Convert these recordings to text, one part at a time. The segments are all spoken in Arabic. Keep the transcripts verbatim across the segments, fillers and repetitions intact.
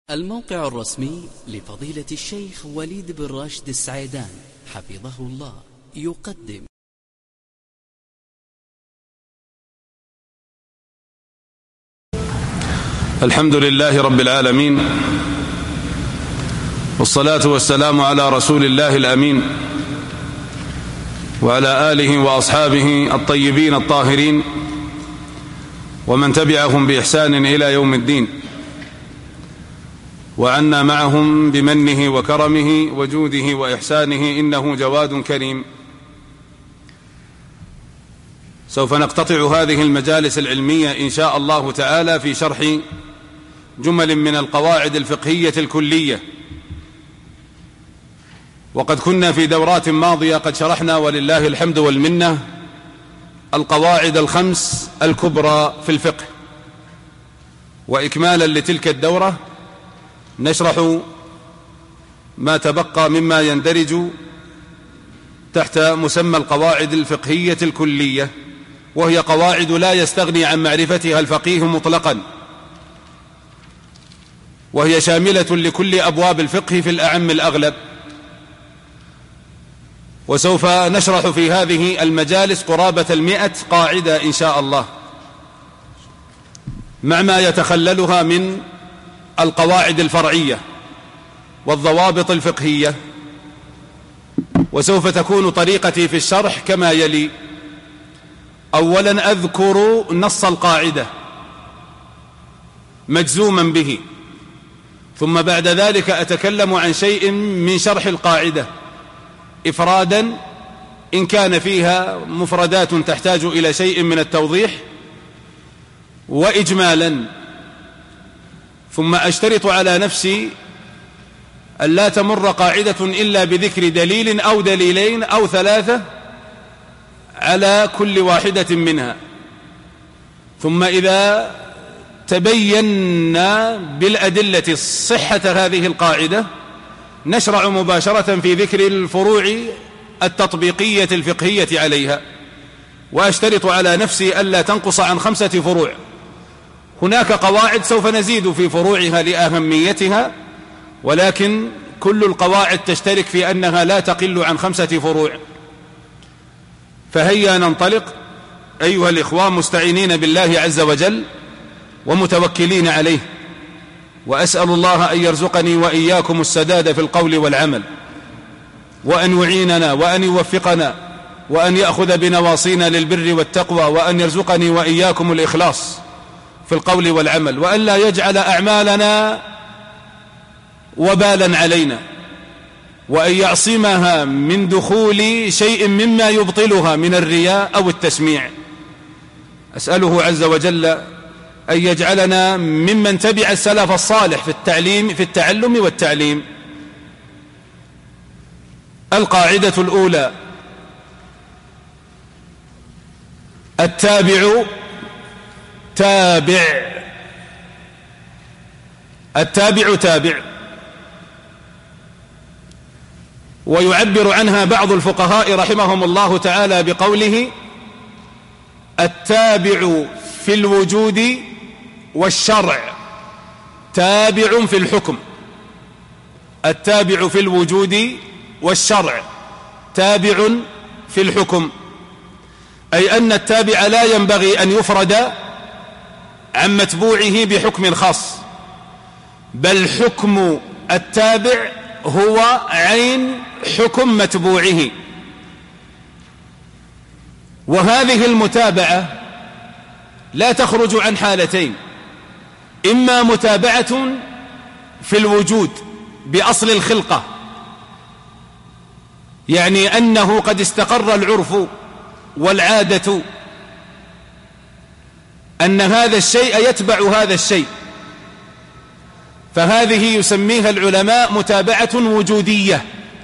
الموقع الرسمي لفضيلة الشيخ وليد بن راشد السعيدان حفظه الله يقدم. الحمد لله رب العالمين، والصلاة والسلام على رسول الله الأمين وعلى آله وأصحابه الطيبين الطاهرين ومن تبعهم بإحسان إلى يوم الدين، وعنا معهم بمنه وكرمه وجوده وإحسانه إنه جواد كريم. سوف نقتطع هذه المجالس العلمية إن شاء الله تعالى في شرح جمل من القواعد الفقهية الكلية، وقد كنا في دورات ماضية قد شرحنا ولله الحمد والمنة القواعد الخمس الكبرى في الفقه، وإكمالا لتلك الدورة نشرح ما تبقى مما يندرج تحت مسمى القواعد الفقهية الكلية، وهي قواعد لا يستغني عن معرفتها الفقيه مطلقا، وهي شاملة لكل أبواب الفقه في الأعم الأغلب. وسوف نشرح في هذه المجالس قرابة المئة قاعدة إن شاء الله، مع ما يتخللها من القواعد الفرعية والضوابط الفقهية. وسوف تكون طريقتي في الشرح كما يلي: أولا أذكر نص القاعدة مجزوما به، ثم بعد ذلك أتكلم عن شيء من شرح القاعدة إفرادا إن كان فيها مفردات تحتاج إلى شيء من التوضيح، وإجمالا. ثم أشترط على نفسي أن لا تمر قاعدة إلا بذكر دليل أو دليلين أو ثلاثة على كل واحدة منها، ثم إذا تبينا بالأدلة صحة هذه القاعدة نشرع مباشرة في ذكر الفروع التطبيقية الفقهية عليها. وأشترط على نفسي ألا تنقص عن خمسة فروع. هناك قواعد سوف نزيد في فروعها لأهميتها، ولكن كل القواعد تشترك في أنها لا تقل عن خمسة فروع. فهيا ننطلق أيها الإخوان مستعينين بالله عز وجل ومتوكلين عليه، وأسأل الله أن يرزقني وإياكم السداد في القول والعمل، وأن يعيننا وأن يوفقنا، وأن يأخذ بنواصينا للبر والتقوى، وأن يرزقني وإياكم الإخلاص في القول والعمل، وأن لا يجعل أعمالنا وبالا علينا، وأن يعصمها من دخول شيء مما يبطلها من الرياء أو التسميع. أسأله عز وجل أن يجعلنا ممن تبع السلف الصالح في التعليم في التعلم والتعليم. القاعدة الأولى: التابع تابع. التابع تابع، ويعبر عنها بعض الفقهاء رحمهم الله تعالى بقوله: التابع في الوجود والشرع تابع في الحكم. التابع في الوجود والشرع تابع في الحكم، أي أن التابع لا ينبغي أن يفرد عن متبوعه بحكم خاص، بل حكم التابع هو عين حكم متبوعه. وهذه المتابعة لا تخرج عن حالتين: إما متابعة في الوجود بأصل الخلقة، يعني أنه قد استقر العرف والعادة أن هذا الشيء يتبع هذا الشيء، فهذه يسميها العلماء متابعة وجودية،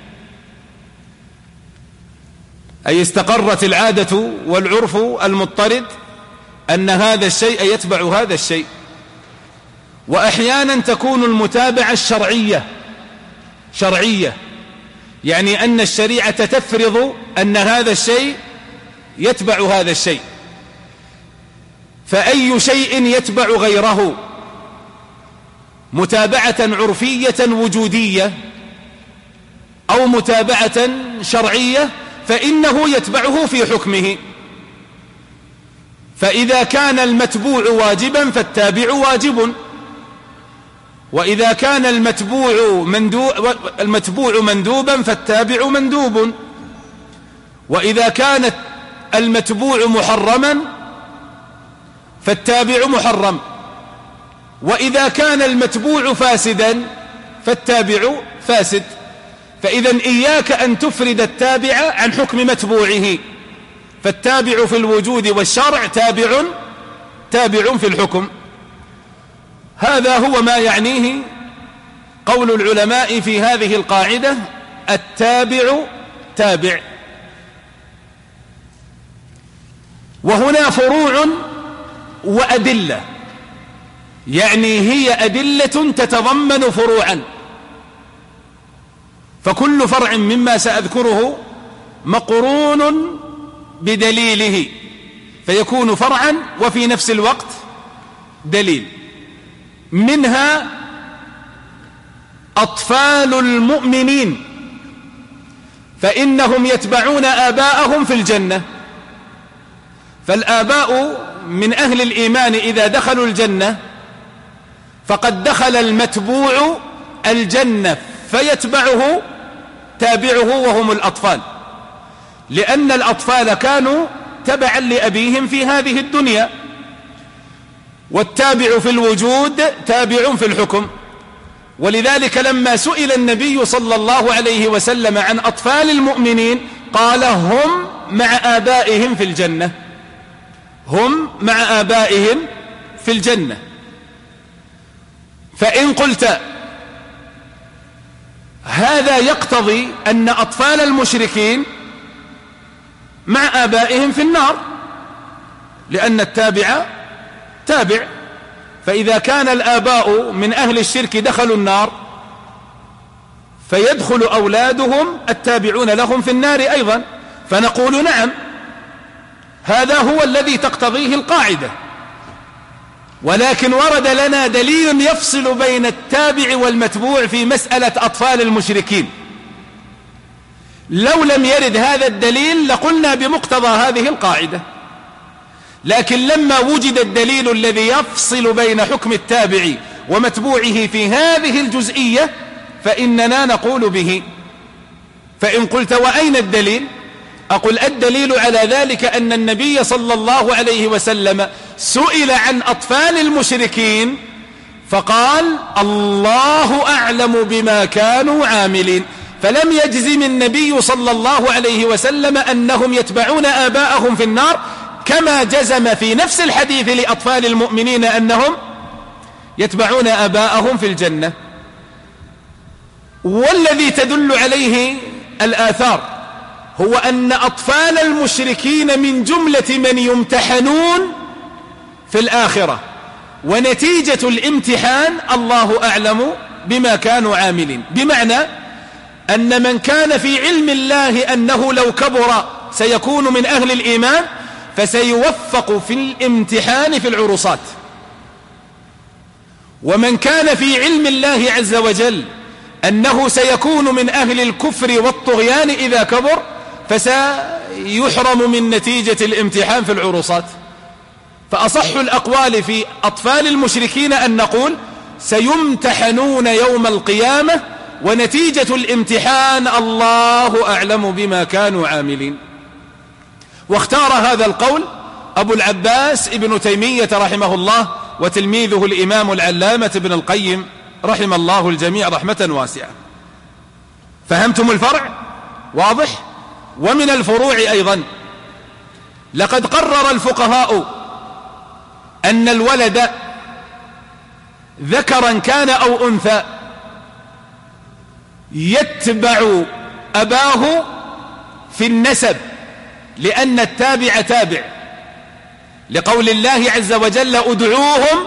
أي استقرت العادة والعرف المضطرد أن هذا الشيء يتبع هذا الشيء. وأحيانا تكون المتابعة الشرعية شرعية، يعني أن الشريعة تفرض أن هذا الشيء يتبع هذا الشيء، فأي شيء يتبع غيره متابعة عرفية وجودية أو متابعة شرعية فإنه يتبعه في حكمه. فإذا كان المتبوع واجبا فالتابع واجب، وإذا كان المتبوع مندوب المتبوع مندوبا فالتابع مندوب، وإذا كان المتبوع محرما فالتابع محرم، وإذا كان المتبوع فاسدا فالتابع فاسد. فإذا إياك أن تفرد التابع عن حكم متبوعه، فالتابع في الوجود والشرع تابع تابع في الحكم. هذا هو ما يعنيه قول العلماء في هذه القاعدة: التابع تابع. وهنا فروع وأدلة، يعني هي أدلة تتضمن فروعا، فكل فرع مما سأذكره مقرون بدليله فيكون فرعا وفي نفس الوقت دليل. منها أطفال المؤمنين، فإنهم يتبعون آباءهم في الجنة، فالآباء من أهل الإيمان إذا دخلوا الجنة فقد دخل المتبوع الجنة فيتبعه تابعه وهم الأطفال، لأن الأطفال كانوا تبعا لأبيهم في هذه الدنيا، والتابع في الوجود تابع في الحكم. ولذلك لما سئل النبي صلى الله عليه وسلم عن أطفال المؤمنين قال: هم مع آبائهم في الجنة، هم مع آبائهم في الجنة. فإن قلت هذا يقتضي أن أطفال المشركين مع آبائهم في النار، لأن التابع تابع، فإذا كان الآباء من أهل الشرك دخلوا النار فيدخل أولادهم التابعون لهم في النار أيضا، فنقول نعم، هذا هو الذي تقتضيه القاعدة. ولكن ورد لنا دليل يفصل بين التابع والمتبوع في مسألة أطفال المشركين. لو لم يرد هذا الدليل لقلنا بمقتضى هذه القاعدة، لكن لما وجد الدليل الذي يفصل بين حكم التابع ومتبوعه في هذه الجزئية فإننا نقول به. فإن قلت وأين الدليل؟ أقول الدليل على ذلك أن النبي صلى الله عليه وسلم سئل عن أطفال المشركين فقال: الله أعلم بما كانوا عاملين، فلم يجزم النبي صلى الله عليه وسلم أنهم يتبعون آباءهم في النار، كما جزم في نفس الحديث لأطفال المؤمنين أنهم يتبعون آباءهم في الجنة. والذي تدل عليه الآثار هو أن أطفال المشركين من جملة من يمتحنون في الآخرة، ونتيجة الامتحان الله أعلم بما كانوا عاملين، بمعنى أن من كان في علم الله أنه لو كبر سيكون من أهل الإيمان فسيوفق في الامتحان في العرصات، ومن كان في علم الله عز وجل أنه سيكون من أهل الكفر والطغيان إذا كبر فسيحرم من نتيجة الامتحان في العرصات. فأصح الأقوال في أطفال المشركين أن نقول سيمتحنون يوم القيامة، ونتيجة الامتحان الله أعلم بما كانوا عاملين. واختار هذا القول أبو العباس ابن تيمية رحمه الله وتلميذه الإمام العلامة ابن القيم رحم الله الجميع رحمة واسعة. فهمتم الفرع؟ واضح؟ ومن الفروع أيضا لقد قرر الفقهاء أن الولد ذكرا كان أو أنثى يتبع أباه في النسب، لأن التابع تابع، لقول الله عز وجل: ادعوهم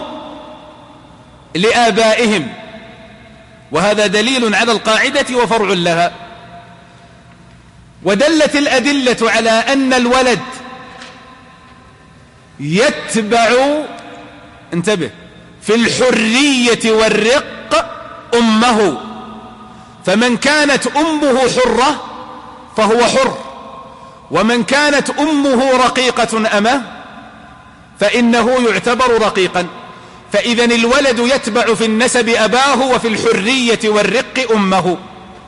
لآبائهم، وهذا دليل على القاعدة وفرع لها. ودلت الأدلة على أن الولد يتبع، انتبه، في الحرية والرق أمه، فمن كانت أمه حرة فهو حر، ومن كانت أمه رقيقة أمه فإنه يعتبر رقيقا. فإذن الولد يتبع في النسب أباه وفي الحرية والرق أمه.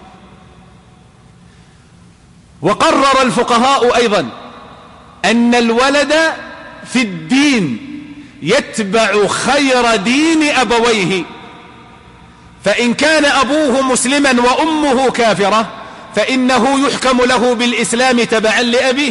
وقرر الفقهاء أيضا أن الولد في الدين يتبع خير دين أبويه، فإن كان أبوه مسلما وأمه كافرة فإنه يحكم له بالإسلام تبعا لأبيه،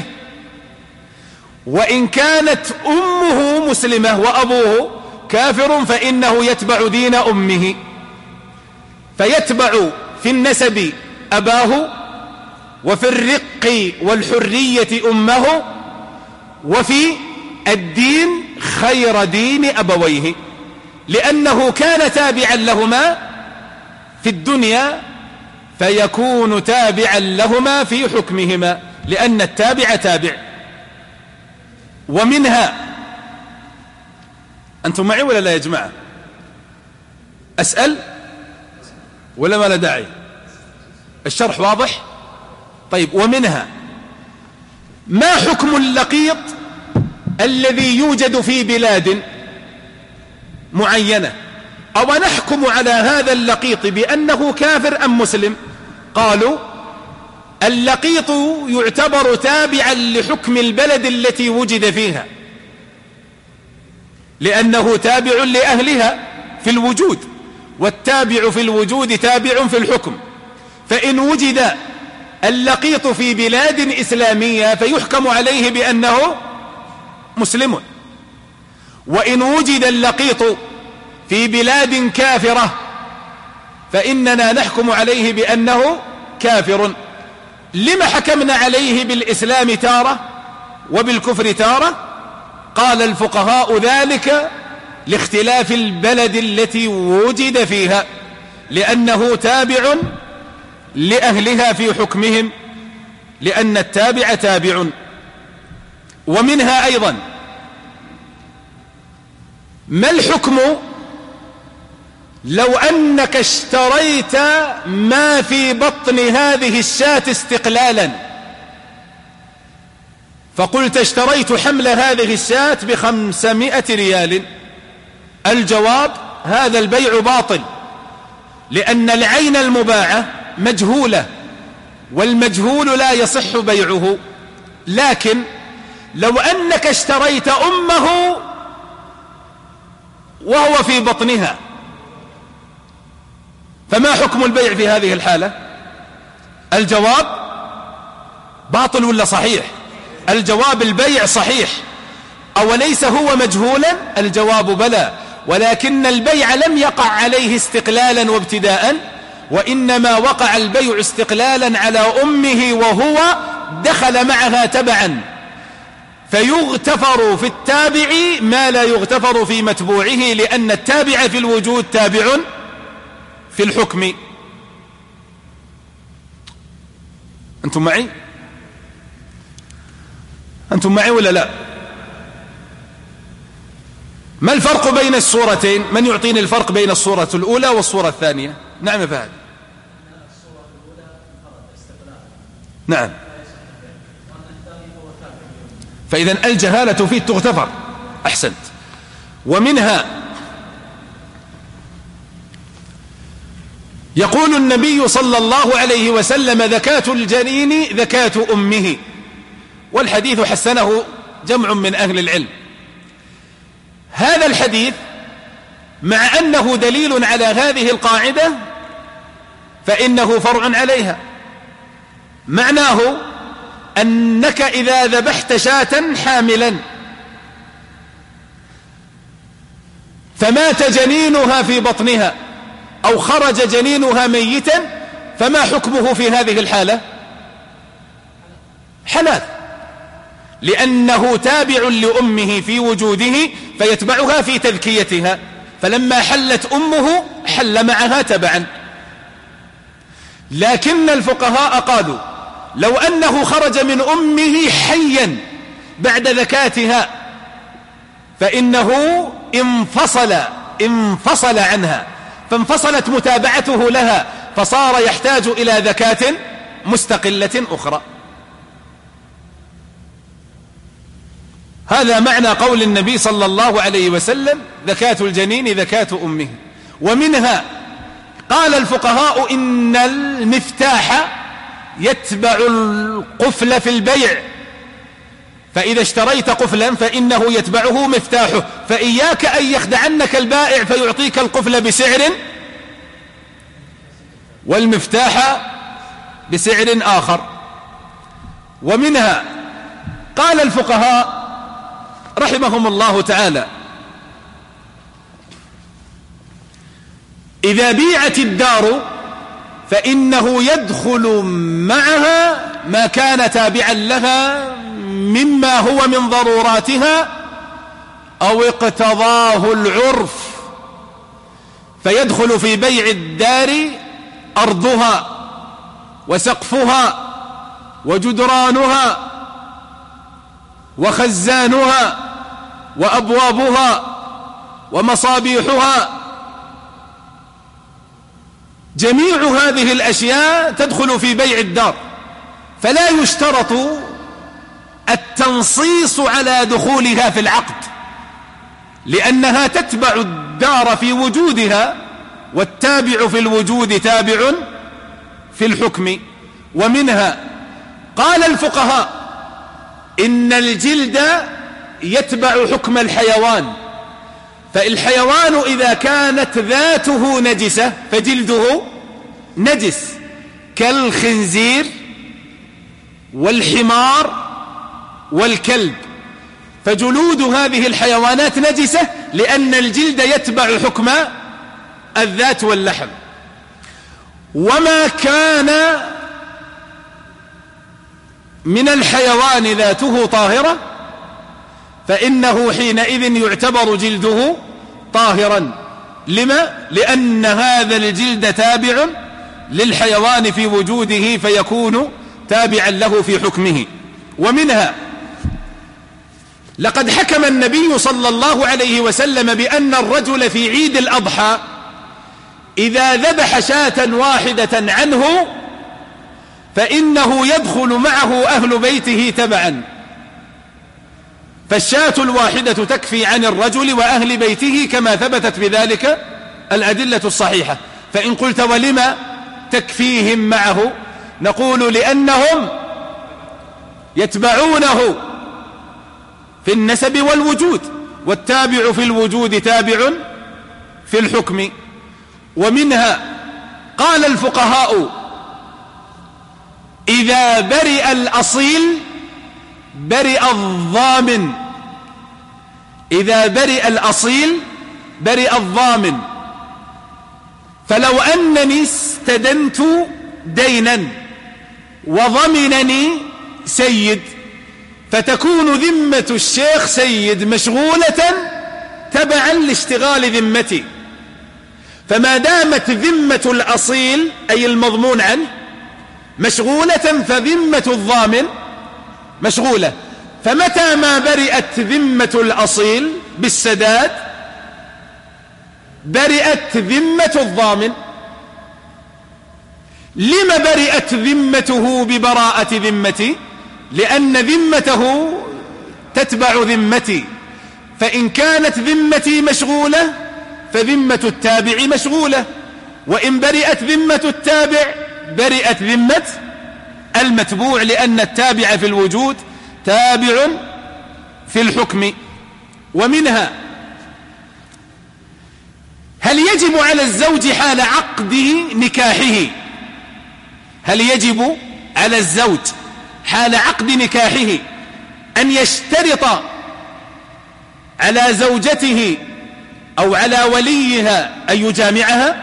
وإن كانت أمه مسلمة وأبوه كافر فإنه يتبع دين أمه، فيتبع في النسب أباه، وفي الرق والحرية أمه، وفي الدين خير دين أبويه، لأنه كان تابعا لهما في الدنيا فيكون تابعا لهما في حكمهما، لأن التابع تابع. ومنها، أنتم معي ولا لا يا جماعة؟ أسأل ولا ما لا داعي؟ الشرح واضح؟ طيب. ومنها ما حكم اللقيط الذي يوجد في بلاد معينة، أو نحكم على هذا اللقيط بأنه كافر أم مسلم؟ قالوا اللقيط يعتبر تابعا لحكم البلد التي وجد فيها، لأنه تابع لأهلها في الوجود، والتابع في الوجود تابع في الحكم. فإن وجد اللقيط في بلاد إسلامية فيحكم عليه بأنه مسلم، وإن وجد اللقيط في بلاد كافرة فإننا نحكم عليه بأنه كافر. لما حكمنا عليه بالإسلام تارة وبالكفر تارة؟ قال الفقهاء ذلك لاختلاف البلد التي وجد فيها، لأنه تابع لأهلها في حكمهم، لأن التابع تابع. ومنها أيضا ما الحكم لو أنك اشتريت ما في بطن هذه الشاة استقلالا، فقلت اشتريت حمل هذه الشاة بخمسمائة ريال؟ الجواب هذا البيع باطل، لأن العين المباعة مجهولة، والمجهول لا يصح بيعه. لكن لو أنك اشتريت أمه وهو في بطنها فما حكم البيع في هذه الحالة؟ الجواب باطل ولا صحيح؟ الجواب البيع صحيح. أوليس هو مجهولا؟ الجواب بلى، ولكن البيع لم يقع عليه استقلالا وابتداء، وإنما وقع البيع استقلالا على أمه وهو دخل معها تبعا، فيغتفر في التابع ما لا يغتفر في متبوعه، لأن التابع في الوجود تابع في الحكم. أنتم معي؟ أنتم معي ولا لا؟ ما الفرق بين الصورتين؟ من يعطيني الفرق بين الصورة الأولى والصورة الثانية؟ نعم يا فهد. نعم. فإذا الجهالة فيه تغتفر. أحسنت. ومنها يقول النبي صلى الله عليه وسلم زكاة الجنين زكاة أمه، والحديث حسنه جمع من أهل العلم. هذا الحديث مع أنه دليل على هذه القاعدة فإنه فرع عليها. معناه أنك إذا ذبحت شاة حاملا فمات جنينها في بطنها أو خرج جنينها ميتا، فما حكمه في هذه الحالة؟ حلال، لأنه تابع لأمه في وجوده فيتبعها في تذكيتها، فلما حلت أمه حل معها تبعا. لكن الفقهاء قالوا لو أنه خرج من أمه حيا بعد ذكاتها فإنه انفصل انفصل عنها، فانفصلت متابعته لها فصار يحتاج إلى زكاة مستقلة أخرى. هذا معنى قول النبي صلى الله عليه وسلم زكاة الجنين زكاة أمه. ومنها قال الفقهاء إن المفتاح يتبع القفل في البيع، فإذا اشتريت قفلا فإنه يتبعه مفتاحه، فإياك أن يخدعنك البائع فيعطيك القفل بسعر والمفتاح بسعر آخر. ومنها قال الفقهاء رحمهم الله تعالى إذا بيعت الدار فإنه يدخل معها ما كان تابعا لها مما هو من ضروراتها أو اقتضاه العرف، فيدخل في بيع الدار أرضها وسقفها وجدرانها وخزانها وأبوابها ومصابيحها، جميع هذه الأشياء تدخل في بيع الدار، فلا يشترط التنصيص على دخولها في العقد، لأنها تتبع الدار في وجودها، والتابع في الوجود تابع في الحكم. ومنها قال الفقهاء إن الجلد يتبع حكم الحيوان، فالحيوان إذا كانت ذاته نجسة فجلده نجس، كالخنزير والحمار والكلب، فجلود هذه الحيوانات نجسة لأن الجلد يتبع حكم الذات واللحم. وما كان من الحيوان ذاته طاهرة فإنه حينئذ يعتبر جلده طاهرا. لما؟ لأن هذا الجلد تابع للحيوان في وجوده فيكون تابعا له في حكمه. ومنها لقد حكم النبي صلى الله عليه وسلم بأن الرجل في عيد الأضحى إذا ذبح شاة واحدة عنه فإنه يدخل معه أهل بيته تبعا، فالشاة الواحدة تكفي عن الرجل وأهل بيته كما ثبتت بذلك الأدلة الصحيحة. فإن قلت ولما تكفيهم معه؟ نقول لأنهم يتبعونه في النسب والوجود، والتابع في الوجود تابع في الحكم. ومنها قال الفقهاء إذا برئ الأصيل برئ الضامن، إذا برئ الأصيل برئ الضامن. فلو أنني استدنت دينا وضمنني سيد فتكون ذمة الشيخ سيد مشغولة تبعا لاشتغال ذمتي، فما دامت ذمة الأصيل أي المضمون عنه مشغولة فذمة الضامن مشغولة. فمتى ما برئت ذمة الأصيل بالسداد برئت ذمة الضامن. لما برئت ذمته ببراءة ذمتي؟ لأن ذمته تتبع ذمتي، فإن كانت ذمتي مشغولة فذمة التابع مشغولة، وإن برئت ذمة التابع برئت ذمة المتبوع، لأن التابع في الوجود تابع في الحكم. ومنها هل يجب على الزوج حال عقد نكاحه هل يجب على الزوج حال عقد نكاحه أن يشترط على زوجته أو على وليها أن يجامعها؟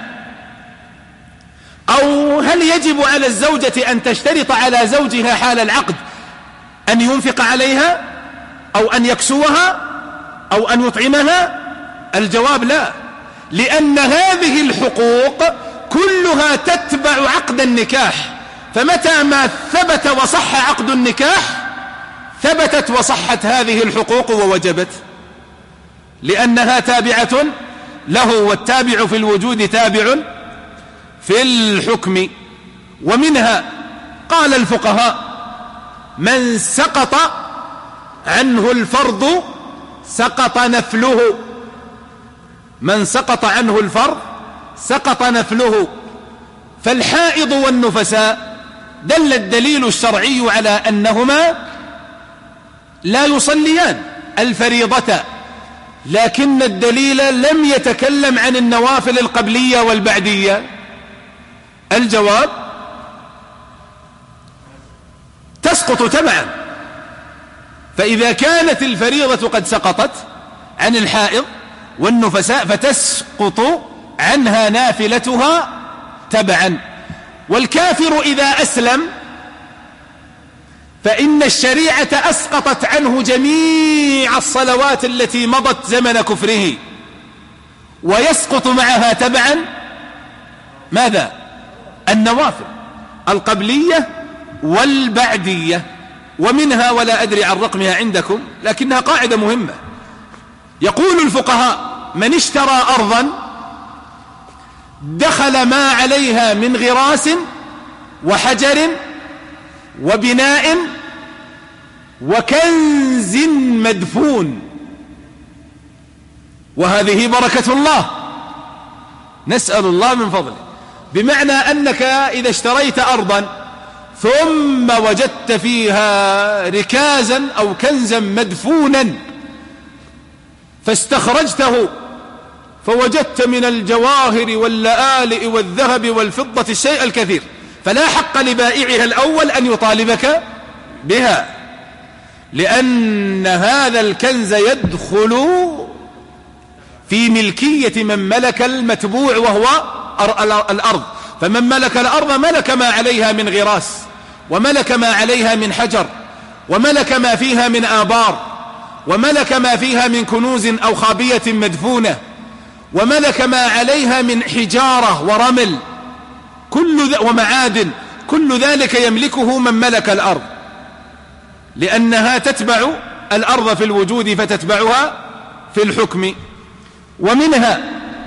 أو هل يجب على الزوجة أن تشترط على زوجها حال العقد أن ينفق عليها أو أن يكسوها أو أن يطعمها؟ الجواب لا، لأن هذه الحقوق كلها تتبع عقد النكاح، فمتى ما ثبت وصح عقد النكاح ثبتت وصحت هذه الحقوق ووجبت، لأنها تابعة له، والتابع في الوجود تابع في الحكم. ومنها قال الفقهاء: من سقط عنه الفرض سقط نفله. من سقط عنه الفرض سقط نفله. فالحائض والنفساء دل الدليل الشرعي على أنهما لا يصليان الفريضة، لكن الدليل لم يتكلم عن النوافل القبلية والبعدية. الجواب: تسقط تبعا. فإذا كانت الفريضة قد سقطت عن الحائض والنفساء فتسقط عنها نافلتها تبعا. والكافر إذا أسلم فإن الشريعة أسقطت عنه جميع الصلوات التي مضت زمن كفره، ويسقط معها تبعا ماذا؟ النوافل القبلية والبعدية. ومنها، ولا أدري عن رقمها عندكم لكنها قاعدة مهمة، يقول الفقهاء: من اشترى أرضا دخل ما عليها من غراس وحجر وبناء وكنز مدفون، وهذه بركة الله نسأل الله من فضله. بمعنى أنك إذا اشتريت أرضا ثم وجدت فيها ركازا أو كنزا مدفونا فاستخرجته فوجدت من الجواهر واللآلئ والذهب والفضة الشيء الكثير، فلا حق لبائعها الأول أن يطالبك بها، لأن هذا الكنز يدخل في ملكية من ملك المتبوع وهو الأرض. فمن ملك الأرض ملك ما عليها من غراس، وملك ما عليها من حجر، وملك ما فيها من آبار، وملك ما فيها من كنوز أو خابية مدفونة، وملك ما عليها من حجارة ورمل كل ومعادن، كل ذلك يملكه من ملك الأرض، لأنها تتبع الأرض في الوجود فتتبعها في الحكم. ومنها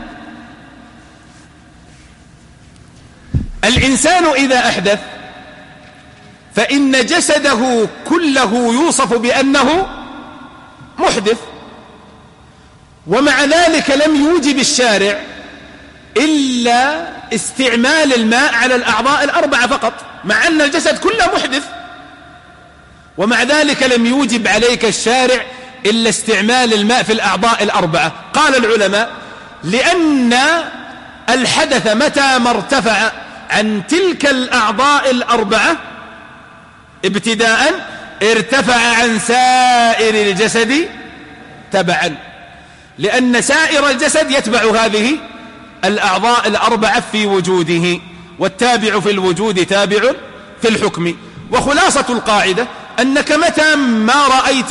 الإنسان إذا أحدث فإن جسده كله يوصف بأنه محدث، ومع ذلك لم يوجب الشارع إلا استعمال الماء على الأعضاء الأربعة فقط، مع أن الجسد كله محدث، ومع ذلك لم يوجب عليك الشارع إلا استعمال الماء في الأعضاء الأربعة. قال العلماء: لأن الحدث متى ما ارتفع عن تلك الأعضاء الأربعة ابتداء ارتفع عن سائر الجسد تبعا، لأن سائر الجسد يتبع هذه الأعضاء الأربعة في وجوده، والتابع في الوجود تابع في الحكم. وخلاصة القاعدة أنك متى ما رأيت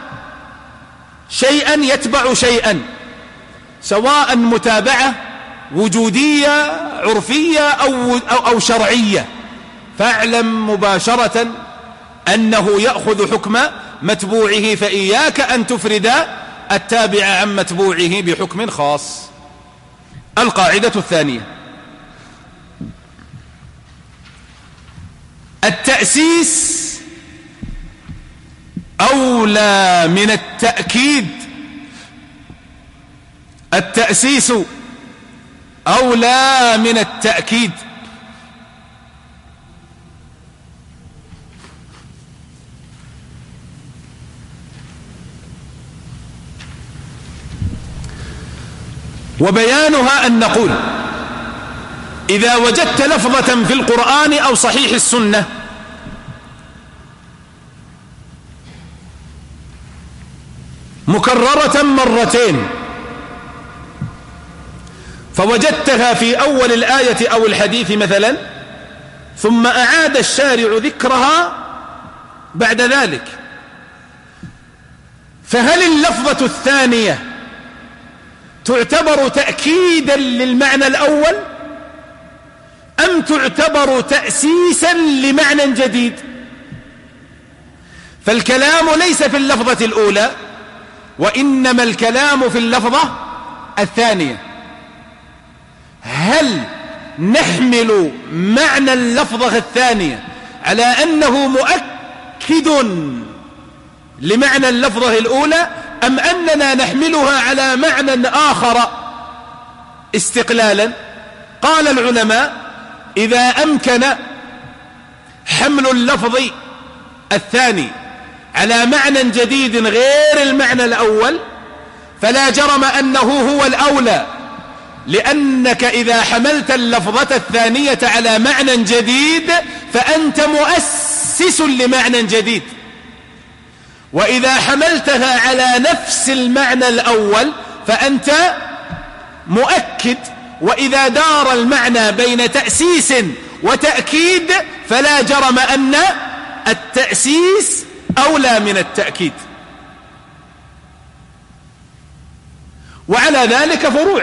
شيئا يتبع شيئا، سواء متابعة وجودية عرفية أو, أو, أو شرعية، فاعلم مباشرة أنه يأخذ حكم متبوعه، فإياك أن تفرد التابع عن متبوعه بحكم خاص. القاعدة الثانية: التأسيس أولى من التأكيد. التأسيس أولى من التأكيد. وبيانها أن نقول: إذا وجدت لفظة في القرآن أو صحيح السنة مكررة مرتين، فوجدتها في أول الآية أو الحديث مثلا، ثم أعاد الشارع ذكرها بعد ذلك، فهل اللفظة الثانية تعتبر تأكيدا للمعنى الأول أم تعتبر تأسيسا لمعنى جديد؟ فالكلام ليس في اللفظة الأولى، وإنما الكلام في اللفظة الثانية. هل نحمل معنى اللفظة الثانية على أنه مؤكد لمعنى اللفظة الأولى، أم أننا نحملها على معنى آخر استقلالا؟ قال العلماء: إذا أمكن حمل اللفظ الثاني على معنى جديد غير المعنى الأول فلا جرم أنه هو الأولى، لأنك إذا حملت اللفظة الثانية على معنى جديد فأنت مؤسس لمعنى جديد، وإذا حملتها على نفس المعنى الأول فأنت مؤكد. وإذا دار المعنى بين تأسيس وتأكيد فلا جرم أن التأسيس أولى من التأكيد. وعلى ذلك فروع.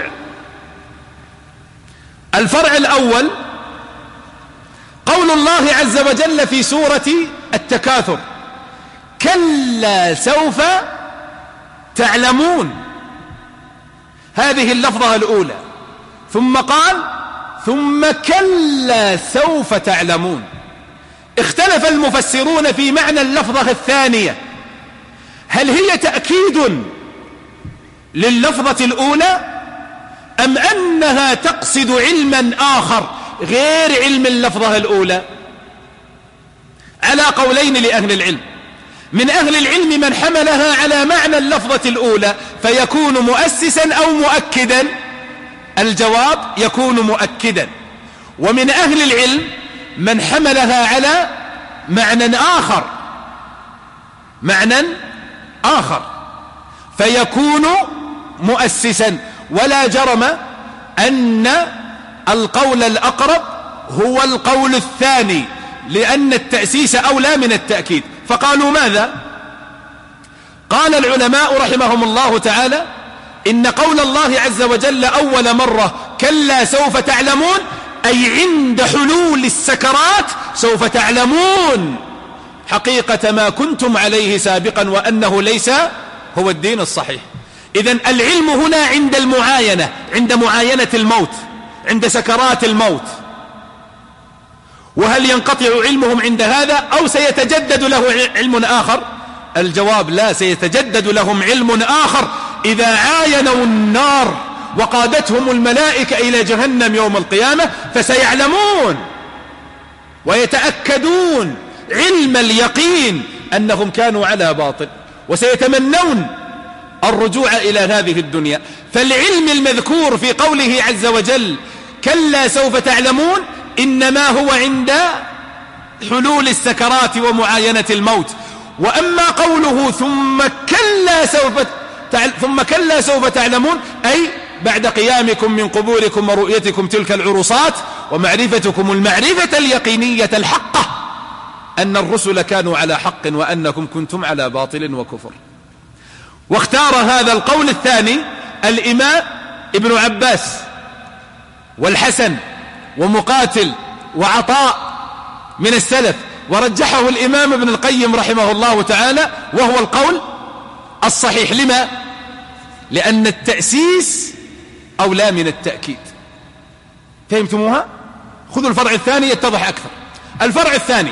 الفرع الأول قول الله عز وجل في سورة التكاثر: كلا سوف تعلمون. هذه اللفظة الأولى. ثم قال: ثم كلا سوف تعلمون. اختلف المفسرون في معنى اللفظة الثانية، هل هي تأكيد لللفظة الأولى أم أنها تقصد علما آخر غير علم اللفظة الأولى؟ على قولين لأهل العلم. من أهل العلم من حملها على معنى اللفظة الأولى فيكون مؤسسا أو مؤكدا. الجواب: يكون مؤكدا. ومن أهل العلم من حملها على معنى آخر معنى آخر فيكون مؤسسا. ولا جرم أن القول الأقرب هو القول الثاني، لأن التأسيس أولى من التأكيد. فقالوا ماذا؟ قال العلماء رحمهم الله تعالى: إن قول الله عز وجل أول مرة كلا سوف تعلمون، أي عند حلول السكرات سوف تعلمون حقيقة ما كنتم عليه سابقا وأنه ليس هو الدين الصحيح. إذن العلم هنا عند المعاينة، عند معاينة الموت، عند سكرات الموت. وهل ينقطع علمهم عند هذا أو سيتجدد له علم آخر؟ الجواب: لا، سيتجدد لهم علم آخر إذا عاينوا النار وقادتهم الملائكة إلى جهنم يوم القيامة، فسيعلمون ويتأكدون علم اليقين أنهم كانوا على باطل، وسيتمنون الرجوع إلى هذه الدنيا. فالعلم المذكور في قوله عز وجل كلا سوف تعلمون إنما هو عند حلول السكرات ومعاينة الموت. وأما قوله ثم كلا سوف ثم كلا سوف تعلمون، أي بعد قيامكم من قبوركم ورؤيتكم تلك العرصات ومعرفتكم المعرفة اليقينية الحقة أن الرسل كانوا على حق وأنكم كنتم على باطل وكفر. واختار هذا القول الثاني الإمام ابن عباس والحسن ومقاتل وعطاء من السلف، ورجحه الإمام ابن القيم رحمه الله تعالى، وهو القول الصحيح. لما؟ لأن التأسيس أولى من التأكيد. فهمتموها؟ خذوا الفرع الثاني يتضح أكثر. الفرع الثاني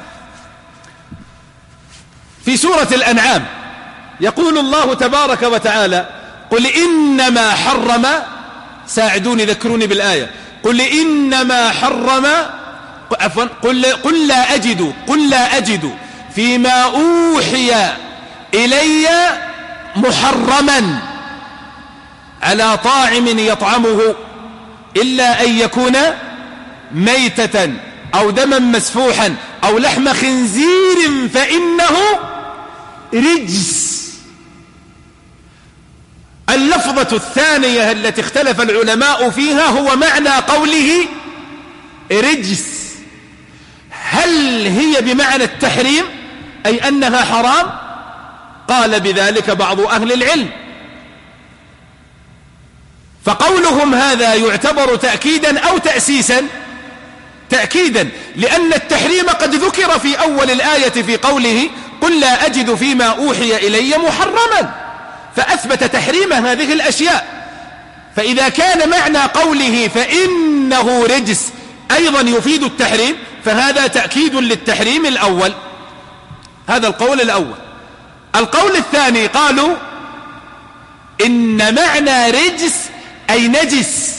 في سورة الأنعام يقول الله تبارك وتعالى: قل إنما حرم، ساعدوني ذكروني بالآية، قل إنما حرم عفوا قل, قل لا أجد قل لا أجد فيما أوحي إلي محرما على طاعم يطعمه إلا أن يكون ميتة أو دما مسفوحا أو لحم خنزير فإنه رجس. اللفظة الثانية التي اختلف العلماء فيها هو معنى قوله رجس. هل هي بمعنى التحريم أي أنها حرام؟ قال بذلك بعض أهل العلم، فقولهم هذا يعتبر تأكيدا أو تأسيسا؟ تأكيدا، لأن التحريم قد ذكر في أول الآية في قوله قل لا أجد فيما أوحي إلي محرما، فأثبت تحريم هذه الأشياء. فإذا كان معنى قوله فإنه رجس أيضا يفيد التحريم، فهذا تأكيد للتحريم الأول. هذا القول الأول. القول الثاني قالوا إن معنى رجس أي نجس،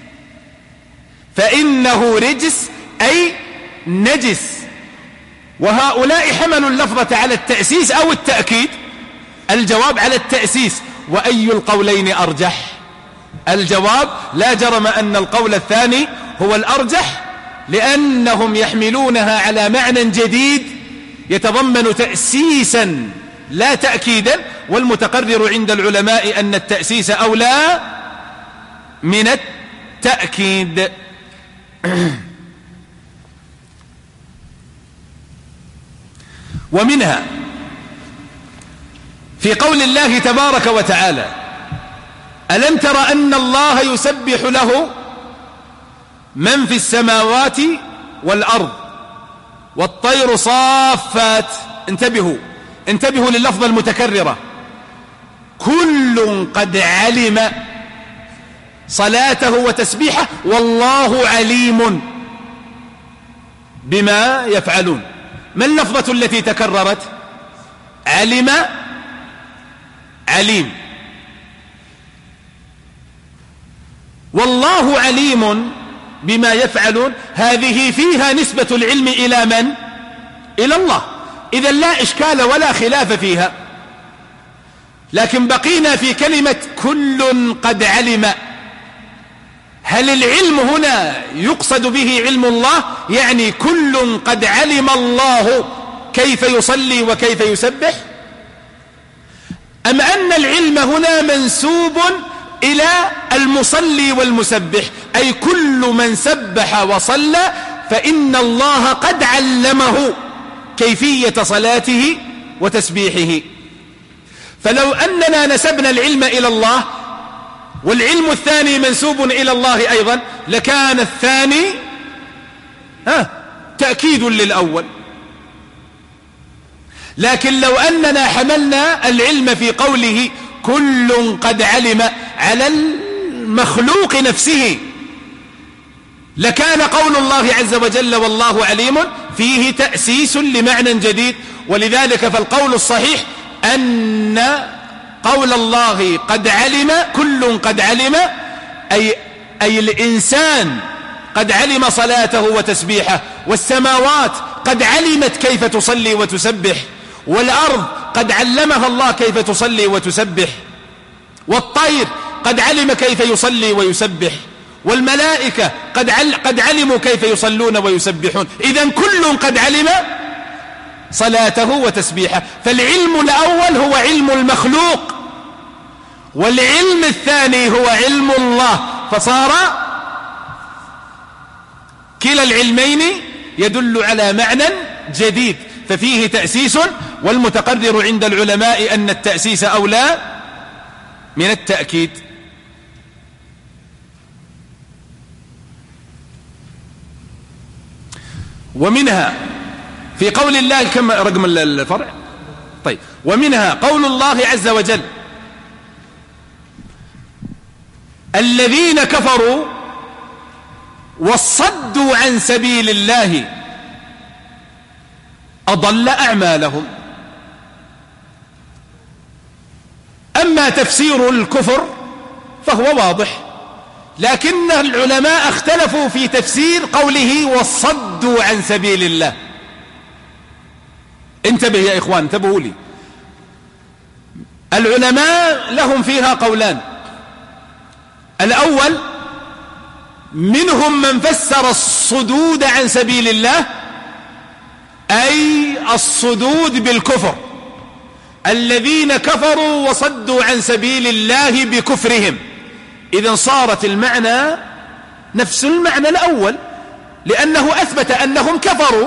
فإنه رجس أي نجس، وهؤلاء حملوا اللفظة على التأسيس أو التأكيد. الجواب على التأسيس. وأي القولين أرجح؟ الجواب لا جرم أن القول الثاني هو الأرجح، لأنهم يحملونها على معنى جديد يتضمن تأسيسا لا تأكيدا، والمتقرر عند العلماء أن التأسيس أولى من التأكيد. ومنها في قول الله تبارك وتعالى: ألم تر أن الله يسبح له من في السماوات والأرض والطير صافات. انتبهوا انتبهوا لللفظة المتكررة: كل قد علم صلاته وتسبيحه والله عليم بما يفعلون. ما اللفظة التي تكررت؟ علم، عليم. والله عليم بما يفعلون، هذه فيها نسبة العلم إلى من؟ إلى الله. إذن لا إشكال ولا خلاف فيها. لكن بقينا في كلمة كل قد علم. هل العلم هنا يقصد به علم الله؟ يعني كل قد علم الله كيف يصلي وكيف يسبح؟ أم أن العلم هنا منسوب إلى المصلي والمسبح، أي كل من سبح وصلى فإن الله قد علمه كيفية صلاته وتسبيحه. فلو أننا نسبنا العلم إلى الله والعلم الثاني منسوب إلى الله أيضا، لكان الثاني ها تأكيد للأول. لكن لو أننا حملنا العلم في قوله كل قد علم على المخلوق نفسه، لكان قول الله عز وجل والله عليم فيه تأسيس لمعنى جديد. ولذلك فالقول الصحيح أن قول الله قد علم، كل قد علم، أي, أي الإنسان قد علم صلاته وتسبيحه، والسماوات قد علمت كيف تصلي وتسبح، والأرض قد علمها الله كيف تصلي وتسبح، والطير قد علم كيف يصلي ويسبح، والملائكة قد, عل قد علموا كيف يصلون ويسبحون. إذن كل قد علم صلاته وتسبيحه. فالعلم الأول هو علم المخلوق، والعلم الثاني هو علم الله، فصار كلا العلمين يدل على معنى جديد، ففيه تأسيس. والمتقرر عند العلماء أن التأسيس أولى من التأكيد. ومنها في قول الله، كم رقم الفرع؟ طيب. ومنها قول الله عز وجل: الذين كفروا وصدوا عن سبيل الله أضل أعمالهم. أما تفسير الكفر فهو واضح، لكن العلماء اختلفوا في تفسير قوله وصدوا عن سبيل الله. انتبه يا إخوان، انتبهوا لي. العلماء لهم فيها قولان. الأول منهم من فسر الصدود عن سبيل الله أي الصدود بالكفر، الذين كفروا وصدوا عن سبيل الله بكفرهم. إذن صارت المعنى نفس المعنى الأول، لأنه أثبت أنهم كفروا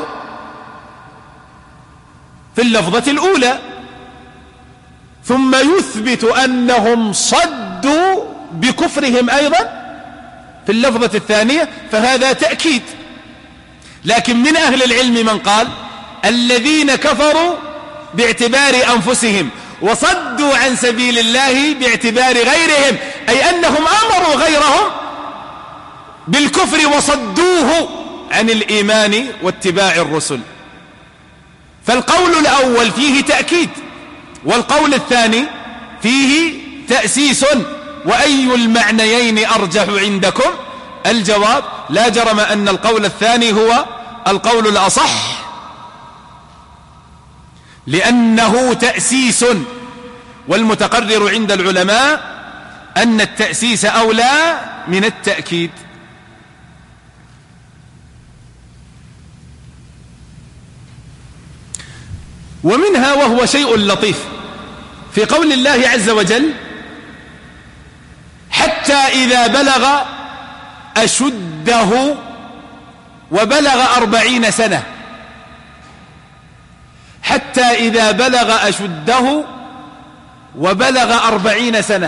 في اللفظة الأولى، ثم يثبت أنهم صدوا بكفرهم أيضا في اللفظة الثانية، فهذا تأكيد. لكن من أهل العلم من قال الذين كفروا باعتبار أنفسهم وصدوا عن سبيل الله باعتبار غيرهم، أي أنهم أمروا غيرهم بالكفر وصدوه عن الإيمان واتباع الرسل. فالقول الأول فيه تأكيد، والقول الثاني فيه تأسيس. وأي المعنيين أرجح عندكم؟ الجواب: لا جرم أن القول الثاني هو القول الأصح، لأنه تأسيس، والمتقرر عند العلماء أن التأسيس أولى من التأكيد. ومنها، وهو شيء لطيف، في قول الله عز وجل: حتى إذا بلغ أشده وبلغ أربعين سنة. حتى إذا بلغ أشده وبلغ أربعين سنة.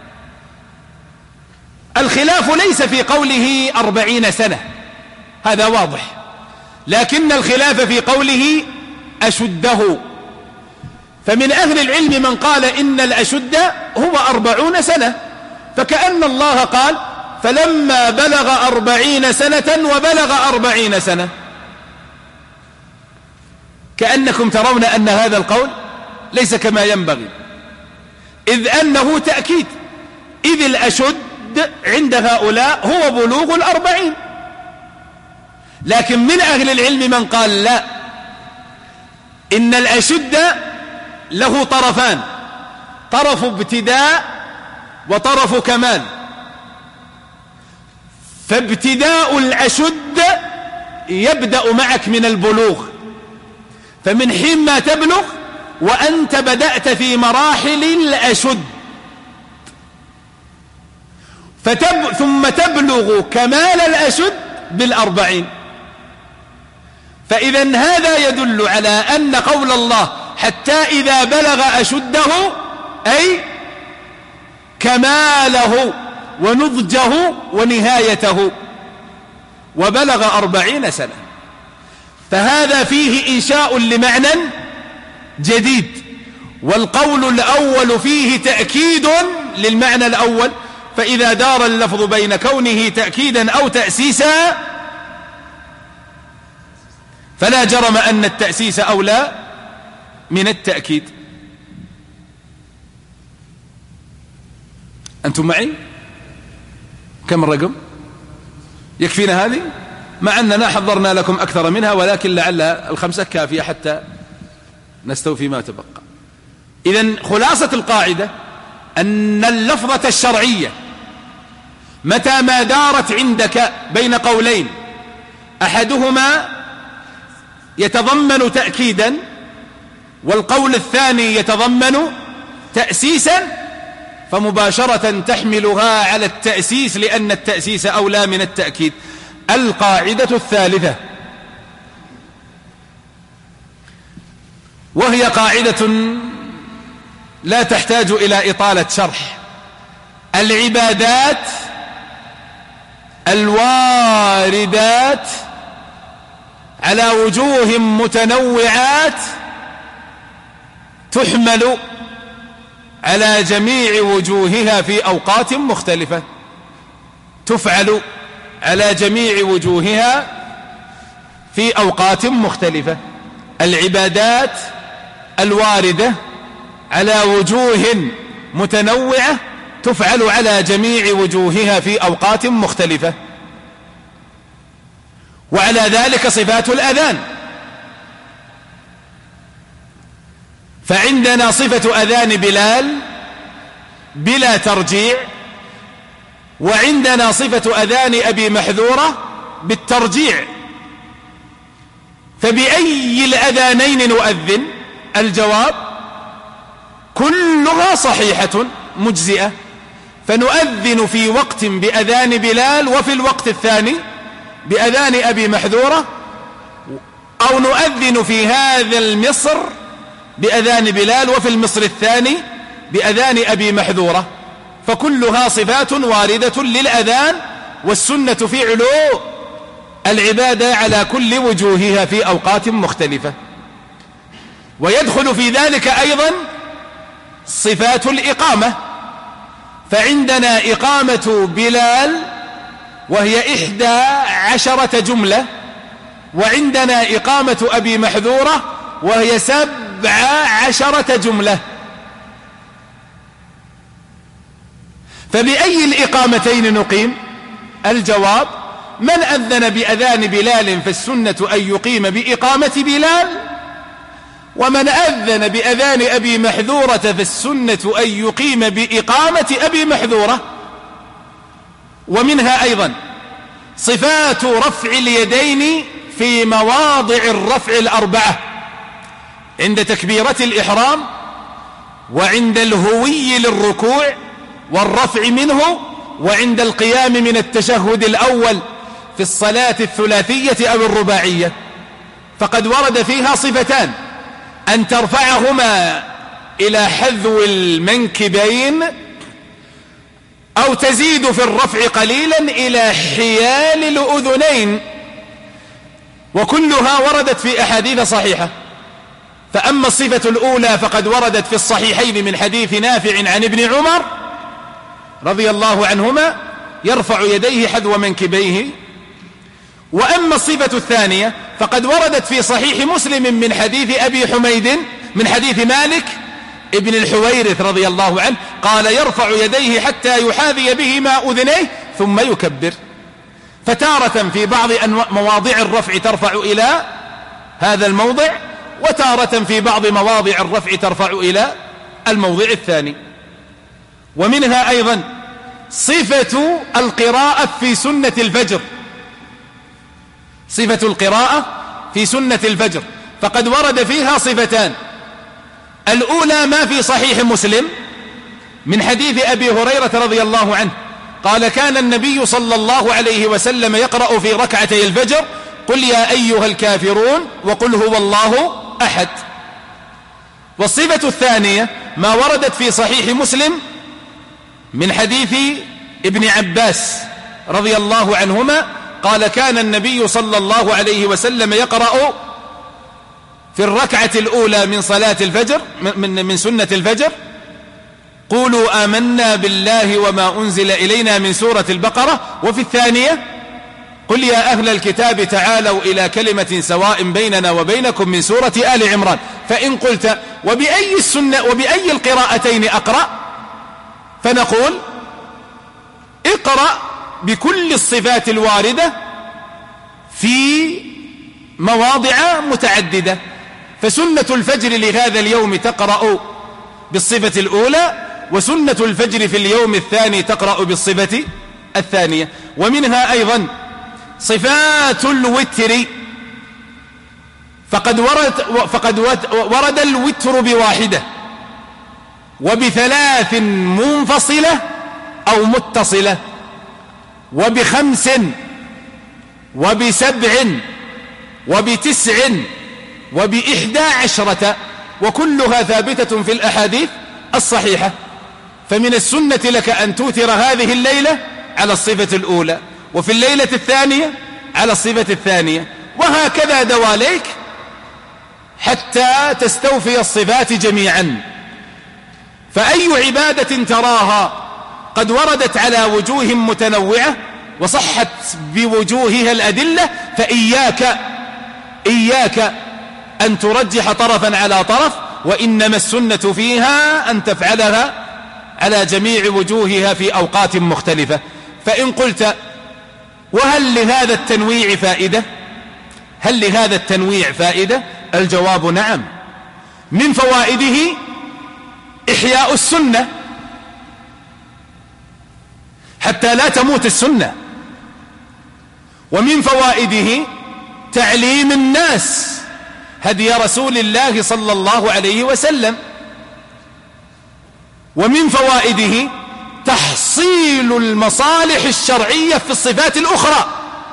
الخلاف ليس في قوله أربعين سنة، هذا واضح، لكن الخلاف في قوله أشده. فمن أهل العلم من قال إن الأشد هو أربعون سنة، فكأن الله قال: فلما بلغ أربعين سنة وبلغ أربعين سنة. كأنكم ترون أن هذا القول ليس كما ينبغي، إذ أنه تأكيد، إذ الأشد عند هؤلاء هو بلوغ الأربعين. لكن من أهل العلم من قال: لا، إن الأشد له طرفان، طرف ابتداء وطرف كمال. فابتداء الأشد يبدأ معك من البلوغ، فمن حين ما تبلغ وأنت بدأت في مراحل الأشد، فتب ثم تبلغ كمال الأشد بالأربعين. فإذا هذا يدل على أن قول الله: حتى إذا بلغ أشده، أي كماله ونضجه ونهايته، وبلغ أربعين سنة. فهذا فيه إنشاء لمعنى جديد، والقول الأول فيه تأكيد للمعنى الأول. فإذا دار اللفظ بين كونه تأكيدا أو تأسيسا، فلا جرم أن التأسيس أولى من التأكيد. أنتم معي؟ كم الرقم؟ يكفينا هذه؟ مع أننا حضرنا لكم أكثر منها، ولكن لعل الخمسة كافية حتى نستوفي ما تبقى. إذن خلاصة القاعدة أن اللفظة الشرعية متى ما دارت عندك بين قولين أحدهما يتضمن تأكيدا والقول الثاني يتضمن تأسيسا، فمباشرة تحملها على التأسيس، لأن التأسيس أولى من التأكيد. القاعدة الثالثة، وهي قاعدة لا تحتاج إلى إطالة شرح: العبادات الواردات على وجوه متنوعات تحمل على جميع وجوهها في أوقات مختلفة، تفعل على جميع وجوهها في أوقات مختلفة. العبادات الواردة على وجوه متنوعة تفعل على جميع وجوهها في أوقات مختلفة. وعلى ذلك صفات الأذان، فعندنا صفة أذان بلال بلا ترجيع، وعندنا صفة أذان أبي محذورة بالترجيع. فبأي الأذانين نؤذن؟ الجواب: كلها صحيحة مجزئة. فنؤذن في وقت بأذان بلال، وفي الوقت الثاني بأذان أبي محذورة، أو نؤذن في هذا المصر بأذان بلال، وفي المصر الثاني بأذان أبي محذورة. فكلها صفات واردة للأذان، والسنة فعل العبادة على كل وجوهها في أوقات مختلفة. ويدخل في ذلك أيضا صفات الإقامة، فعندنا إقامة بلال وهي إحدى عشرة جملة، وعندنا إقامة أبي محذورة وهي سبع عشرة جملة. فبأي الإقامتين نقيم؟ الجواب: من أذن بأذان بلال فالسنة أن يقيم بإقامة بلال، ومن أذن بأذان أبي محذورة فالسنة أن يقيم بإقامة أبي محذورة. ومنها أيضا صفات رفع اليدين في مواضع الرفع الأربعة: عند تكبيرة الإحرام، وعند الهوي للركوع والرفع منه، وعند القيام من التشهد الأول في الصلاة الثلاثية أو الرباعية. فقد ورد فيها صفتان: أن ترفعهما إلى حذو المنكبين، أو تزيد في الرفع قليلا إلى حيال الأذنين، وكلها وردت في أحاديث صحيحة. فأما الصفة الأولى فقد وردت في الصحيحين من حديث نافع عن ابن عمر رضي الله عنهما يرفع يديه حذو منكبيه. وأما الصفة الثانية فقد وردت في صحيح مسلم من حديث أبي حميد من حديث مالك ابن الحويرث رضي الله عنه قال: يرفع يديه حتى يحاذي بهما أذنيه ثم يكبر. فتارة في بعض مواضع الرفع ترفع إلى هذا الموضع، وتارة في بعض مواضع الرفع ترفع إلى الموضع الثاني. ومنها أيضا صفة القراءة في سنة الفجر، صفة القراءة في سنة الفجر، فقد ورد فيها صفتان: الأولى ما في صحيح مسلم من حديث أبي هريرة رضي الله عنه قال: كان النبي صلى الله عليه وسلم يقرأ في ركعتي الفجر: قل يا أيها الكافرون وقل هو الله أحد. والصفة الثانية ما وردت في صحيح مسلم من حديث ابن عباس رضي الله عنهما قال: كان النبي صلى الله عليه وسلم يقرأ في الركعة الأولى من صلاة الفجر من, من سنة الفجر: قولوا آمنا بالله وما أنزل إلينا من سورة البقرة. وفي الثانية: قل يا أهل الكتاب تعالوا إلى كلمة سواء بيننا وبينكم من سورة آل عمران. فإن قلت: وبأي السنة وبأي القراءتين أقرأ؟ فنقول: اقرأ بكل الصفات الواردة في مواضع متعددة. فسنة الفجر لهذا اليوم تقرأ بالصفة الأولى، وسنة الفجر في اليوم الثاني تقرأ بالصفة الثانية. ومنها أيضا صفات الوتر، فقد ورد, فقد ورد الوتر بواحدة وبثلاث منفصلة أو متصلة وبخمس وبسبع وبتسع وبإحدى عشرة، وكلها ثابتة في الأحاديث الصحيحة. فمن السنة لك أن توتر هذه الليلة على الصفة الأولى، وفي الليلة الثانية على الصفة الثانية، وهكذا دواليك حتى تستوفي الصفات جميعا. فأي عبادة تراها قد وردت على وجوه متنوعة وصحت بوجوهها الأدلة، فإياك إياك أن ترجح طرفا على طرف، وإنما السنة فيها أن تفعلها على جميع وجوهها في أوقات مختلفة. فإن قلت: وهل لهذا التنويع فائدة؟ هل لهذا التنويع فائدة؟ الجواب: نعم. من فوائده إحياء السنة حتى لا تموت السنة، ومن فوائده تعليم الناس هدي رسول الله صلى الله عليه وسلم، ومن فوائده تحصيل المصالح الشرعية في الصفات الأخرى،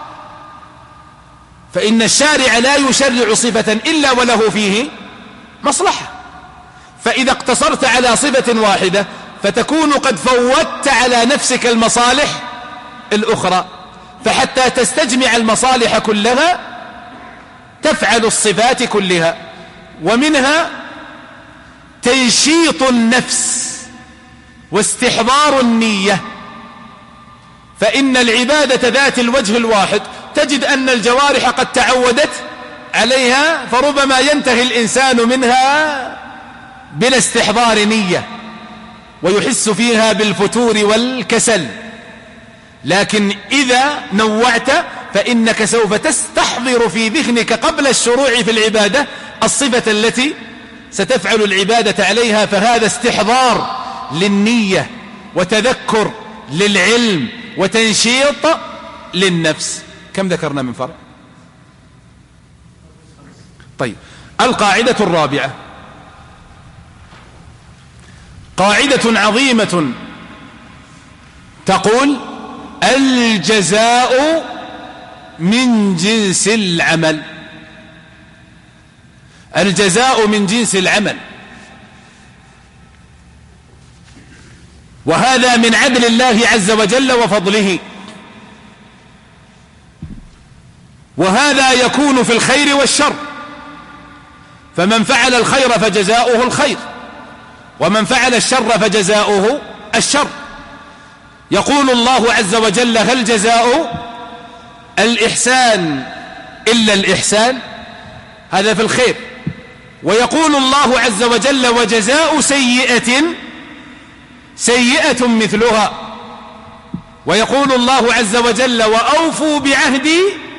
فإن الشارع لا يشرع صفة إلا وله فيه مصلحة. فإذا اقتصرت على صفة واحدة فتكون قد فوتت على نفسك المصالح الأخرى، فحتى تستجمع المصالح كلها تفعل الصفات كلها. ومنها تنشيط النفس واستحضار النية. فإن العبادة ذات الوجه الواحد تجد أن الجوارح قد تعودت عليها، فربما ينتهي الإنسان منها بلا استحضار نية ويحس فيها بالفتور والكسل. لكن إذا نوعت فإنك سوف تستحضر في ذهنك قبل الشروع في العبادة الصفة التي ستفعل العبادة عليها، فهذا استحضار للنية وتذكر للعلم وتنشيط للنفس. كم ذكرنا من فرع؟ طيب، القاعدة الرابعة قاعدة عظيمة تقول: الجزاء من جنس العمل. الجزاء من جنس العمل، وهذا من عدل الله عز وجل وفضله، وهذا يكون في الخير والشر. فمن فعل الخير فجزاؤه الخير، ومن فعل الشر فجزاؤه الشر. يقول الله عز وجل: هل جزاء الإحسان إلا الإحسان؟ هذا في الخير. ويقول الله عز وجل: وجزاء سيئة سيئة مثلها. ويقول الله عز وجل: وأوفوا بعهدي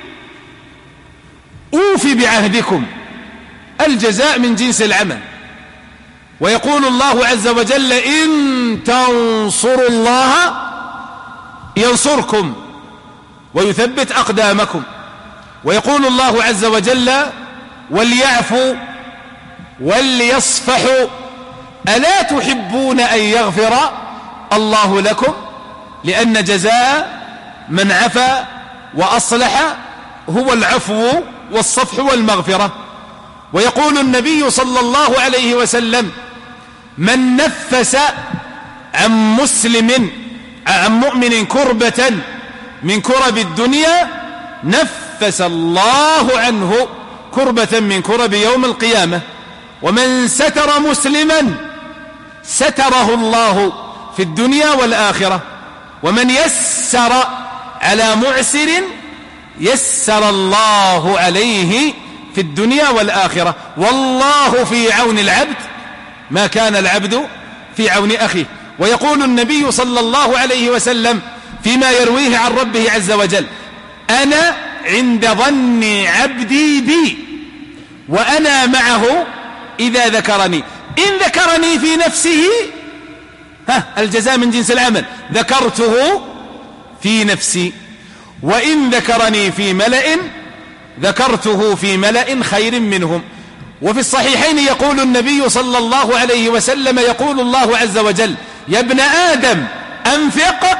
أوفي بعهدكم. الجزاء من جنس العمل. ويقول الله عز وجل: إن تنصروا الله ينصركم ويثبت أقدامكم. ويقول الله عز وجل: وليعفوا وليصفحوا ألا تحبون أن يغفر الله لكم؟ لأن جزاء من عفا وأصلح هو العفو والصفح والمغفرة. ويقول النبي صلى الله عليه وسلم: من نفس عن مسلم عن مؤمن كربة من كرب الدنيا نفس الله عنه كربة من كرب يوم القيامة. ومن ستر مسلما ستره الله في الدنيا والآخرة. ومن يسر على معسر يسر الله عليه في الدنيا والآخرة. والله في عون العبد ما كان العبد في عون أخيه. ويقول النبي صلى الله عليه وسلم فيما يرويه عن ربه عز وجل: أنا عند ظن عبدي بي وأنا معه إذا ذكرني. إن ذكرني في نفسه، ها الجزاء من جنس العمل، ذكرته في نفسي. وإن ذكرني في ملأ ذكرته في ملأ خير منهم. وفي الصحيحين يقول النبي صلى الله عليه وسلم: يقول الله عز وجل: يا ابن آدم أنفق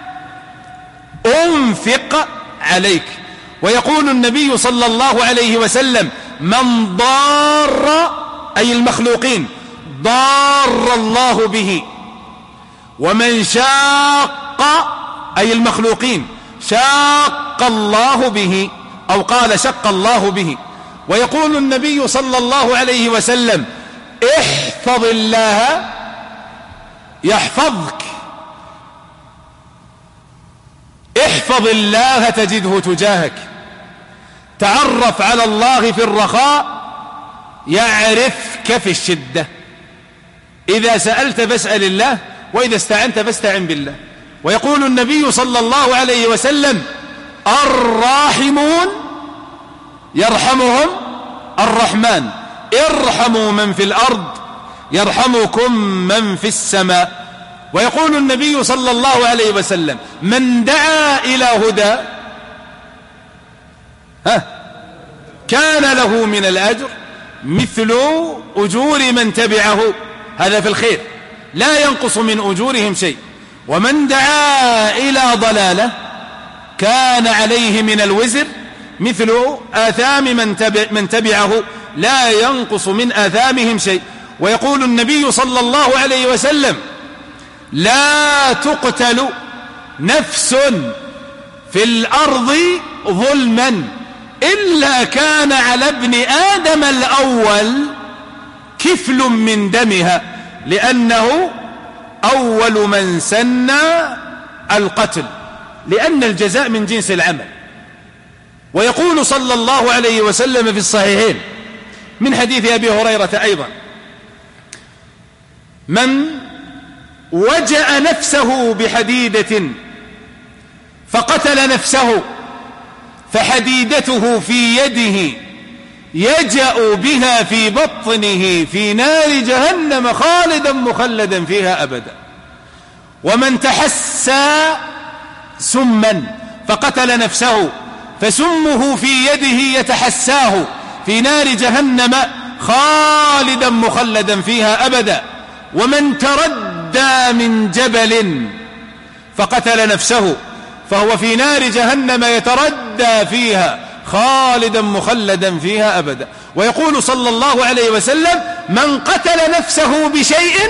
أنفق عليك. ويقول النبي صلى الله عليه وسلم: من ضار أي المخلوقين ضار الله به، ومن شاق أي المخلوقين شاق الله به، أو قال شق الله به. ويقول النبي صلى الله عليه وسلم: احفظ الله يحفظك، احفظ الله تجده تجاهك، تعرف على الله في الرخاء يعرفك في الشدة. إذا سألت فاسأل الله، وإذا استعنت فاستعن بالله. ويقول النبي صلى الله عليه وسلم: الراحمون يرحمهم الرحمن، ارحموا من في الأرض يرحمكم من في السماء. ويقول النبي صلى الله عليه وسلم: من دعا إلى هدى ها كان له من الأجر مثل أجور من تبعه. هذا في الخير، لا ينقص من أجورهم شيء. ومن دعا إلى ضلالة كان عليه من الوزر مثل آثام من, تبع من تبعه، لا ينقص من آثامهم شيء. ويقول النبي صلى الله عليه وسلم: لا تقتل نفس في الأرض ظلما إلا كان على ابن آدم الأول كفل من دمها، لأنه أول من سن القتل، لأن الجزاء من جنس العمل. ويقول صلى الله عليه وسلم في الصحيحين من حديث أبي هريرة أيضا: من وجأ نفسه بحديدة فقتل نفسه فحديدته في يده يجأ بها في بطنه في نار جهنم خالدا مخلدا فيها أبدا. ومن تحسى سما فقتل نفسه فسمه في يده يتحساه في نار جهنم خالدا مخلدا فيها أبدا. ومن تردى من جبل فقتل نفسه فهو في نار جهنم يتردى فيها خالدا مخلدا فيها أبدا. ويقول صلى الله عليه وسلم: من قتل نفسه بشيء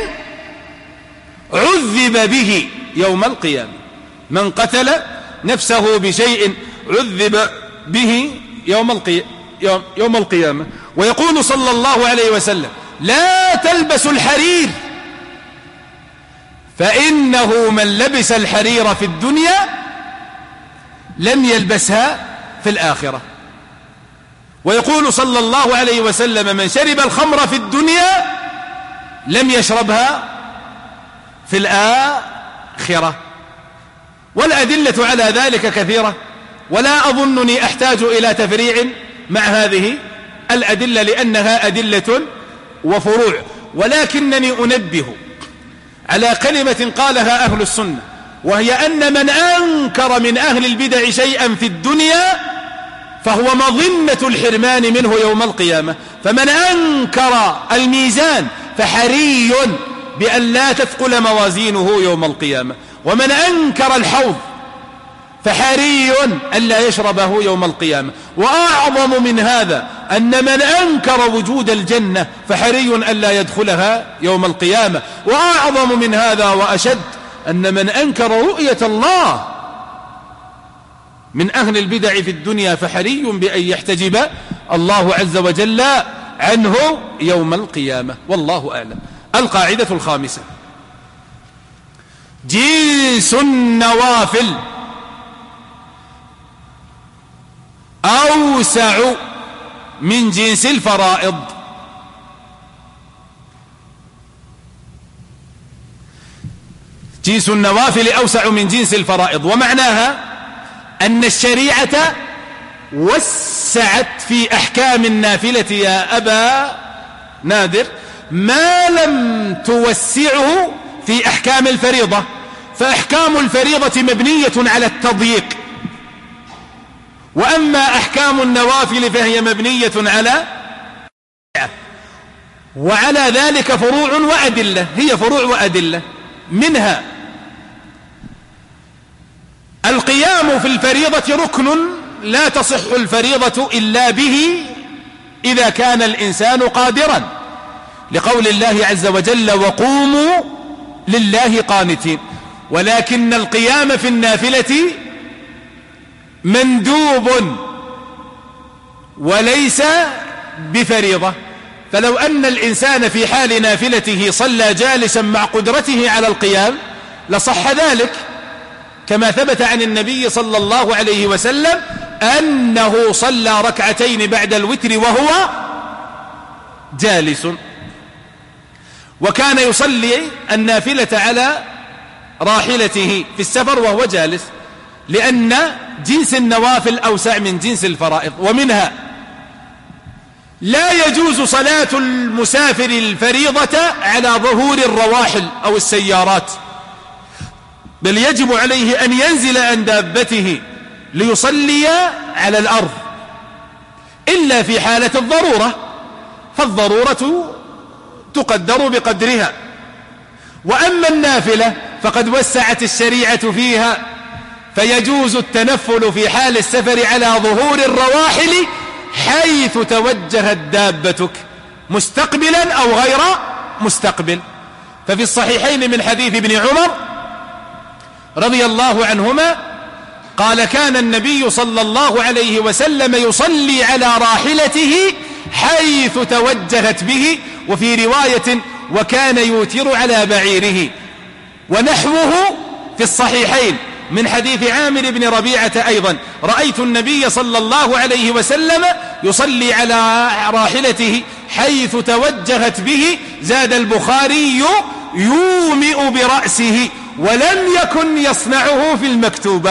عذب به يوم القيامة. من قتل نفسه بشيء عذب به يوم القيامة يوم القيامة. ويقول صلى الله عليه وسلم: لا تلبسوا الحرير فإنه من لبس الحرير في الدنيا لم يلبسها في الآخرة. ويقول صلى الله عليه وسلم: من شرب الخمر في الدنيا لم يشربها في الآخرة. والأدلة على ذلك كثيرة، ولا أظنني أحتاج إلى تفريع مع هذه الأدلة لأنها أدلة وفروع. ولكنني أنبه على كلمة قالها أهل السنة، وهي أن من أنكر من أهل البدع شيئا في الدنيا فهو مظنة الحرمان منه يوم القيامة. فمن أنكر الميزان فحري بأن لا تثقل موازينه يوم القيامة. ومن أنكر الحوض فحري أن لا يشربه يوم القيامة. وأعظم من هذا أن من أنكر وجود الجنة فحري أن لا يدخلها يوم القيامة. وأعظم من هذا وأشد أن من أنكر رؤية الله من أهل البدع في الدنيا فحري بأن يحتجب الله عز وجل عنه يوم القيامة. والله أعلم. القاعدة الخامسة: جنس النوافل أوسع من جنس الفرائض. جنس النوافل أوسع من جنس الفرائض، ومعناها أن الشريعة وسعت في أحكام النافلة يا أبا نادر ما لم توسعه في أحكام الفريضة. فأحكام الفريضة مبنية على التضييق، وأما أحكام النوافل فهي مبنية على وعلى ذلك فروع وأدلة. هي فروع وأدلة، منها القيام في الفريضة ركن لا تصح الفريضة إلا به إذا كان الإنسان قادرا، لقول الله عز وجل: وقوموا لله قانتين. ولكن القيام في النافلة مندوب وليس بفريضة. فلو أن الإنسان في حال نافلته صلى جالسا مع قدرته على القيام لصح ذلك، كما ثبت عن النبي صلى الله عليه وسلم أنه صلى ركعتين بعد الوتر وهو جالس. وكان يصلي النافلة على راحلته في السفر وهو جالس، لأن جنس النوافل أوسع من جنس الفرائض. ومنها لا يجوز صلاة المسافر الفريضة على ظهور الرواحل أو السيارات، بل يجب عليه أن ينزل عن دابته ليصلي على الأرض، إلا في حالة الضرورة، فالضرورة تقدر بقدرها. وأما النافلة فقد وسعت الشريعة فيها، فيجوز التنفل في حال السفر على ظهور الرواحل حيث توجهت دابتك، مستقبلا أو غير مستقبل. ففي الصحيحين من حديث ابن عمر رضي الله عنهما قال: كان النبي صلى الله عليه وسلم يصلي على راحلته حيث توجهت به، وفي رواية: وكان يوتر على بعيره. ونحوه في الصحيحين من حديث عامر بن ربيعة أيضا: رأيت النبي صلى الله عليه وسلم يصلي على راحلته حيث توجهت به، زاد البخاري: يومئ برأسه، ولم يكن يصنعه في المكتوبة.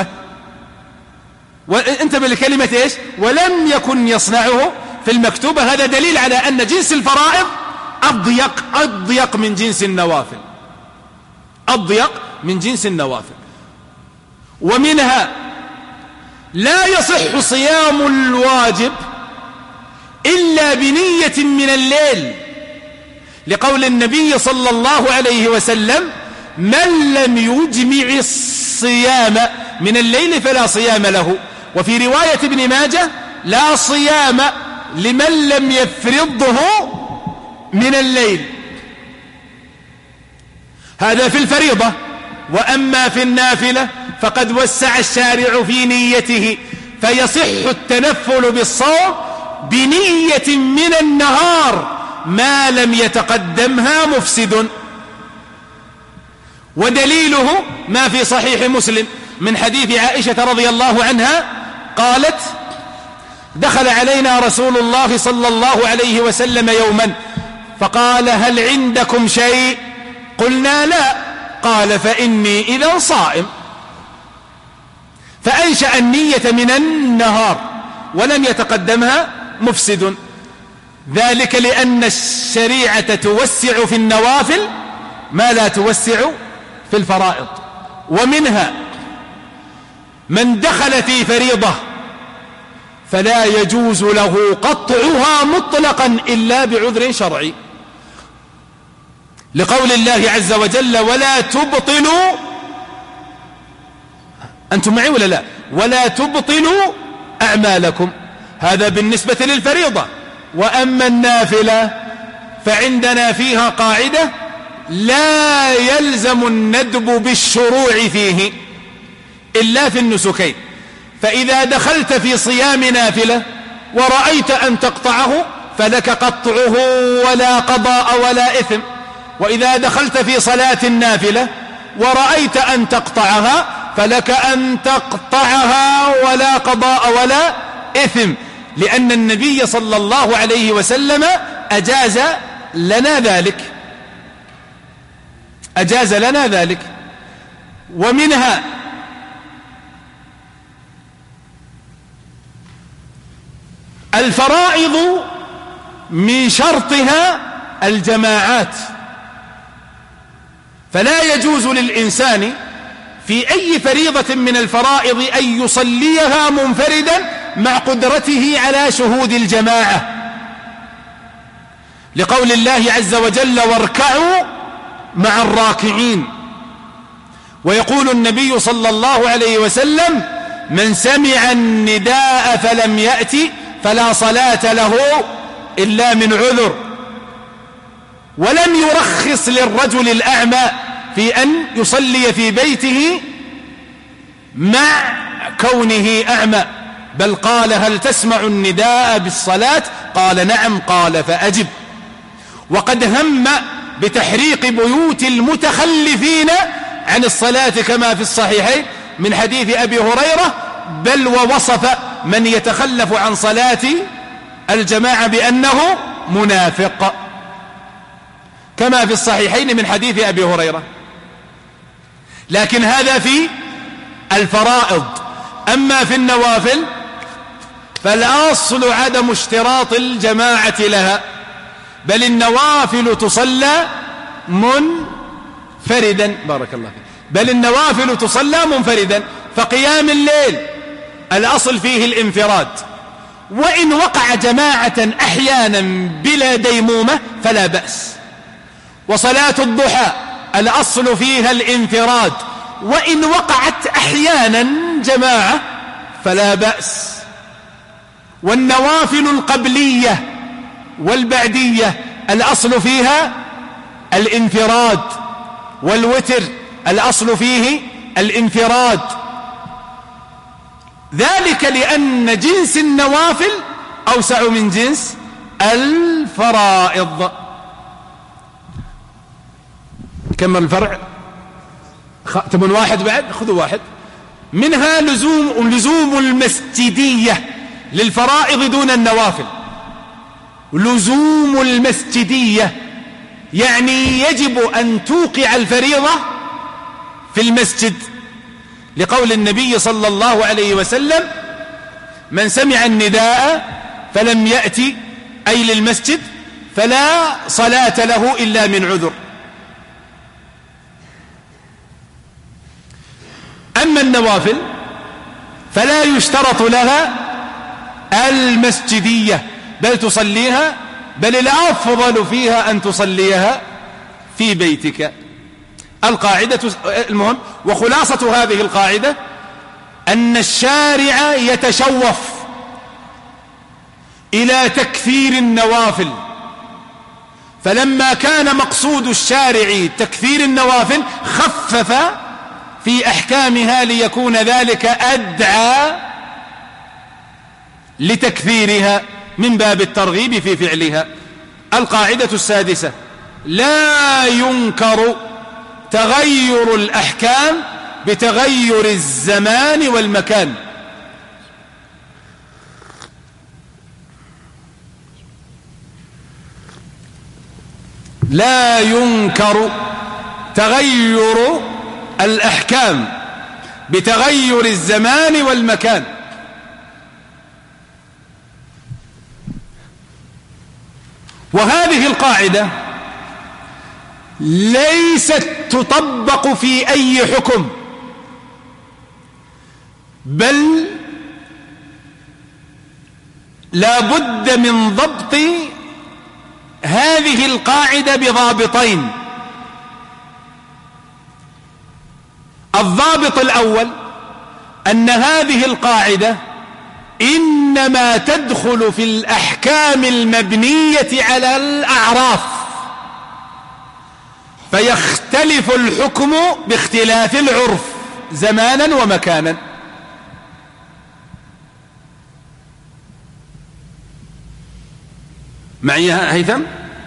وانتبه لكلمة ايش؟ ولم يكن يصنعه في المكتوبة. هذا دليل على أن جنس الفرائض أضيق أضيق من جنس النوافل، أضيق من جنس النوافل. ومنها: لا يصح صيام الواجب إلا بنية من الليل، لقول النبي صلى الله عليه وسلم: من لم يجمع الصيام من الليل فلا صيام له. وفي رواية ابن ماجه: لا صيام لمن لم يفرضه من الليل. هذا في الفريضة. وأما في النافلة فقد وسع الشارع في نيته، فيصح التنفل بالصوم بنية من النهار ما لم يتقدمها مفسد. ودليله ما في صحيح مسلم من حديث عائشة رضي الله عنها قالت: دخل علينا رسول الله صلى الله عليه وسلم يوما فقال: هل عندكم شيء؟ قلنا: لا. قال: فإني إذا صائم. فأنشأ النية من النهار ولم يتقدمها مفسد، ذلك لأن الشريعة توسع في النوافل ما لا توسع في الفرائض. ومنها: من دخل في فريضة فلا يجوز له قطعها مطلقا إلا بعذر شرعي، لقول الله عز وجل: ولا تبطلوا، أنتم معي ولا لا؟ ولا تبطلوا أعمالكم. هذا بالنسبة للفريضة. وأما النافلة فعندنا فيها قاعدة: لا يلزم الندب بالشروع فيه إلا في النسكين. فإذا دخلت في صيام نافلة ورأيت أن تقطعه فلك قطعه ولا قضاء ولا إثم. وإذا دخلت في صلاة النافلة ورأيت أن تقطعها فلك أن تقطعها ولا قضاء ولا إثم، لأن النبي صلى الله عليه وسلم أجاز لنا ذلك، أجاز لنا ذلك. ومنها: الفرائض من شرطها الجماعات، فلا يجوز للإنسان في أي فريضة من الفرائض أن يصليها منفردا مع قدرته على شهود الجماعة، لقول الله عز وجل: واركعوا مع الراكعين. ويقول النبي صلى الله عليه وسلم: من سمع النداء فلم يأتي فلا صلاة له إلا من عذر. ولم يرخص للرجل الأعمى في أن يصلي في بيته مع كونه أعمى، بل قال: هل تسمع النداء بالصلاة؟ قال: نعم. قال: فأجب. وقد هم بتحريق بيوت المتخلفين عن الصلاة كما في الصحيحين من حديث أبي هريرة، بل ووصف من يتخلف عن صلاة الجماعة بأنه منافق كما في الصحيحين من حديث أبي هريرة. لكن هذا في الفرائض. أما في النوافل فالأصل عدم اشتراط الجماعة لها، بل النوافل تصلى منفردا. بارك الله فيك. بل النوافل تصلى منفردا. فقيام الليل الأصل فيه الانفراد، وإن وقع جماعة أحيانا بلا ديمومة فلا بأس. وصلاة الضحى الأصل فيها الانفراد، وإن وقعت أحيانا جماعة فلا بأس. والنوافل القبلية والبعدية الأصل فيها الانفراد، والوتر الأصل فيه الانفراد، ذلك لأن جنس النوافل أوسع من جنس الفرائض. كمل الفرع. تبون واحد بعد؟ خذوا واحد. منها لزوم, لزوم المسجدية للفرائض دون النوافل. لزوم المسجدية يعني يجب أن توقع الفريضة في المسجد، لقول النبي صلى الله عليه وسلم: من سمع النداء فلم يأتي أي للمسجد فلا صلاة له إلا من عذر. أما النوافل فلا يشترط لها المسجدية، بل تصليها، بل الأفضل فيها أن تصليها في بيتك. القاعدة المهم وخلاصة هذه القاعدة أن الشارع يتشوف إلى تكثير النوافل، فلما كان مقصود الشارع تكثير النوافل خفف في أحكامها ليكون ذلك أدعى لتكثيرها من باب الترغيب في فعلها. القاعدة السادسة: لا ينكر تغير الأحكام بتغير الزمان والمكان. لا ينكر تغير الأحكام بتغير الزمان والمكان. وهذه القاعدة ليست تطبق في أي حكم، بل لا بد من ضبط هذه القاعدة بضابطين. الضابط الأول أن هذه القاعدة إنما تدخل في الأحكام المبنية على الأعراف، فيختلف الحكم باختلاف العرف زمانا ومكانا. معي هيثم؟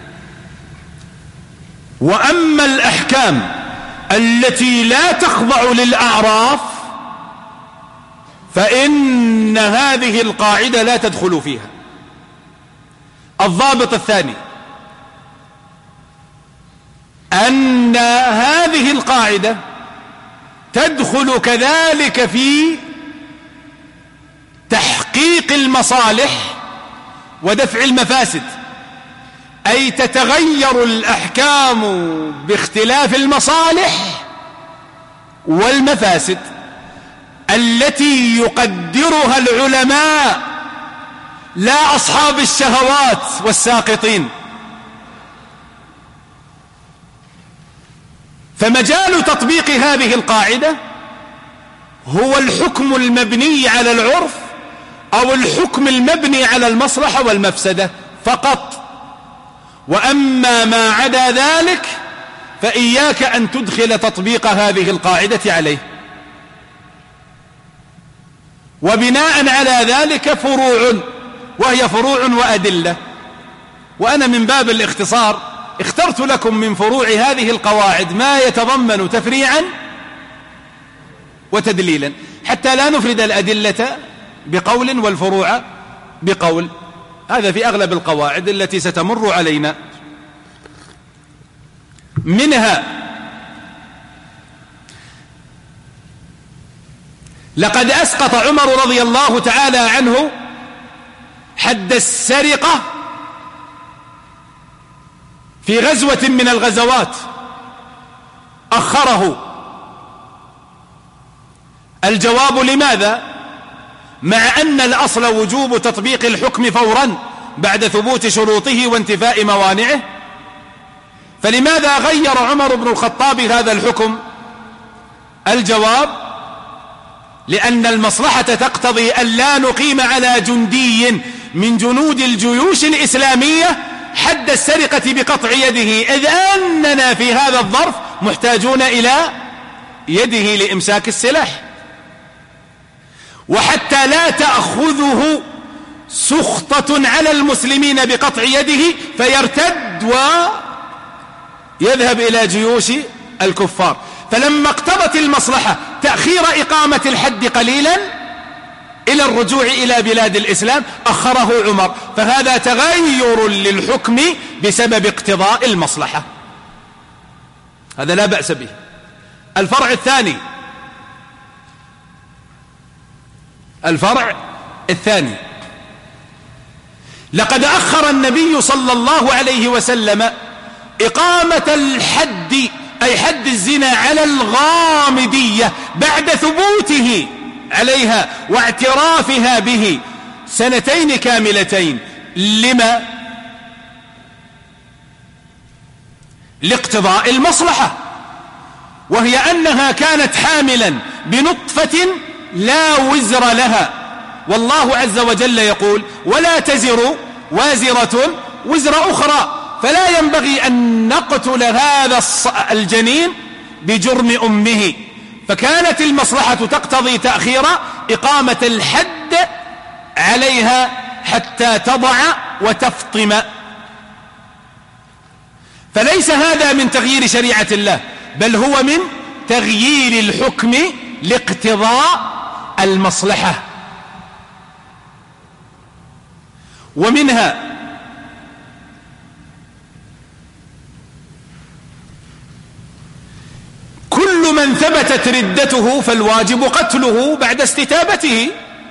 وأما الأحكام التي لا تخضع للأعراف فإن هذه القاعدة لا تدخل فيها. الضابط الثاني أن هذه القاعدة تدخل كذلك في تحقيق المصالح ودفع المفاسد، أي تتغير الأحكام باختلاف المصالح والمفاسد التي يقدرها العلماء لا أصحاب الشهوات والساقطين. فمجال تطبيق هذه القاعدة هو الحكم المبني على العرف أو الحكم المبني على المصلحة والمفسدة فقط. وأما ما عدا ذلك فإياك أن تدخل تطبيق هذه القاعدة عليه. وبناء على ذلك فروع، وهي فروع وأدلة. وأنا من باب الاختصار اخترت لكم من فروع هذه القواعد ما يتضمن تفريعا وتدليلا، حتى لا نفرد الأدلة بقول والفروع بقول. هذا في أغلب القواعد التي ستمر علينا. منها: لقد أسقط عمر رضي الله تعالى عنه حد السرقة في غزوة من الغزوات، أخره. الجواب: لماذا؟ مع أن الأصل وجوب تطبيق الحكم فورا بعد ثبوت شروطه وانتفاء موانعه، فلماذا غير عمر بن الخطاب هذا الحكم؟ الجواب: لأن المصلحة تقتضي أن لا نقيم على جندي من جنود الجيوش الإسلامية حد السرقة بقطع يده، إذ أننا في هذا الظرف محتاجون إلى يده لإمساك السلاح. وحتى لا تأخذه سخطة على المسلمين بقطع يده فيرتد ويذهب إلى جيوش الكفار، فلما اقتضت المصلحة تأخير إقامة الحد قليلا إلى الرجوع إلى بلاد الإسلام أخره عمر، فهذا تغير للحكم بسبب اقتضاء المصلحة، هذا لا بأس به. الفرع الثاني الفرع الثاني لقد أخر النبي صلى الله عليه وسلم إقامة الحد أي حد الزنا على الغامدية بعد ثبوته عليها واعترافها به سنتين كاملتين. لما؟ لاقتضاء المصلحة، وهي أنها كانت حاملا بنطفة لا وزر لها، والله عز وجل يقول ولا تزر وازرة وزر أخرى، فلا ينبغي أن نقتل هذا الجنين بجرم أمه، فكانت المصلحة تقتضي تأخير إقامة الحد عليها حتى تضع وتفطم. فليس هذا من تغيير شريعة الله، بل هو من تغيير الحكم لاقتضاء المصلحة. ومنها كل من ثبتت ردته فالواجب قتله بعد استتابته،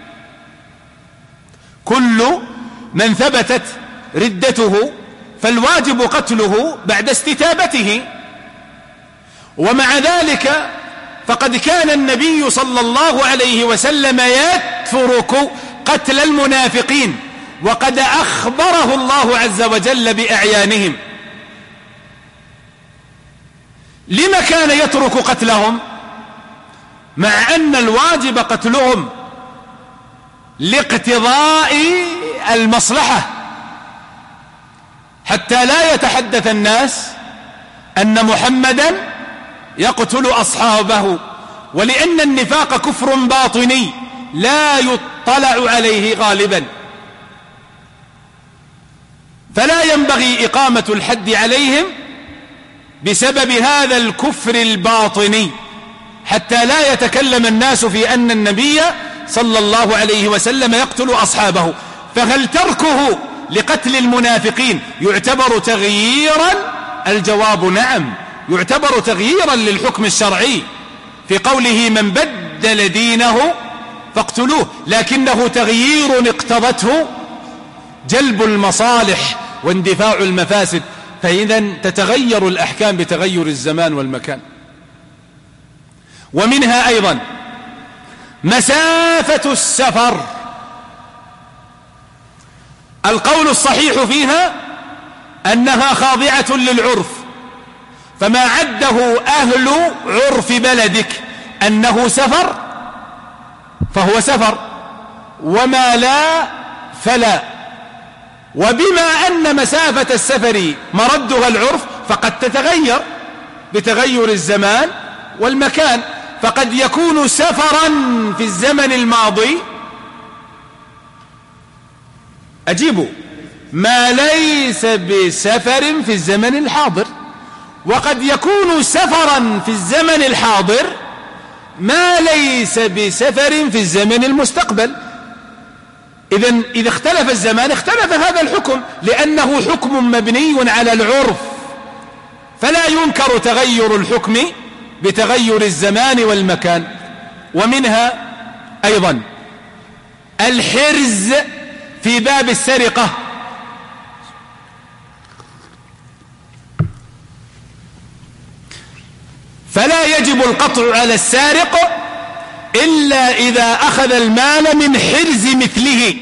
كل من ثبتت ردته فالواجب قتله بعد استتابته. ومع ذلك فقد كان النبي صلى الله عليه وسلم يترك قتل المنافقين، وقد أخبره الله عز وجل بأعيانهم. لما كان يترك قتلهم مع أن الواجب قتلهم؟ لاقتضاء المصلحة، حتى لا يتحدث الناس أن محمدا يقتل أصحابه، ولأن النفاق كفر باطني لا يطلع عليه غالبا، فلا ينبغي إقامة الحد عليهم بسبب هذا الكفر الباطني، حتى لا يتكلم الناس في أن النبي صلى الله عليه وسلم يقتل أصحابه. فهل تركه لقتل المنافقين يعتبر تغييرا؟ الجواب نعم، يعتبر تغييرا للحكم الشرعي في قوله من بدل دينه فاقتلوه، لكنه تغيير اقتضته جلب المصالح واندفاع المفاسد، فإذا تتغير الأحكام بتغير الزمان والمكان. ومنها أيضا مسافة السفر، القول الصحيح فيها أنها خاضعة للعرف، فما عده أهل عرف بلدك أنه سفر فهو سفر، وما لا فلا. وبما أن مسافة السفر مردها العرف فقد تتغير بتغير الزمان والمكان، فقد يكون سفرا في الزمن الماضي أجيبوا ما ليس بسفر في الزمن الحاضر، وقد يكون سفرا في الزمن الحاضر ما ليس بسفر في الزمن المستقبل. إذن إذا اختلف الزمان اختلف هذا الحكم، لأنه حكم مبني على العرف، فلا ينكر تغير الحكم بتغير الزمان والمكان. ومنها أيضا الحرز في باب السرقة، فلا يجب القطع على السارق إلا إذا أخذ المال من حرز مثله،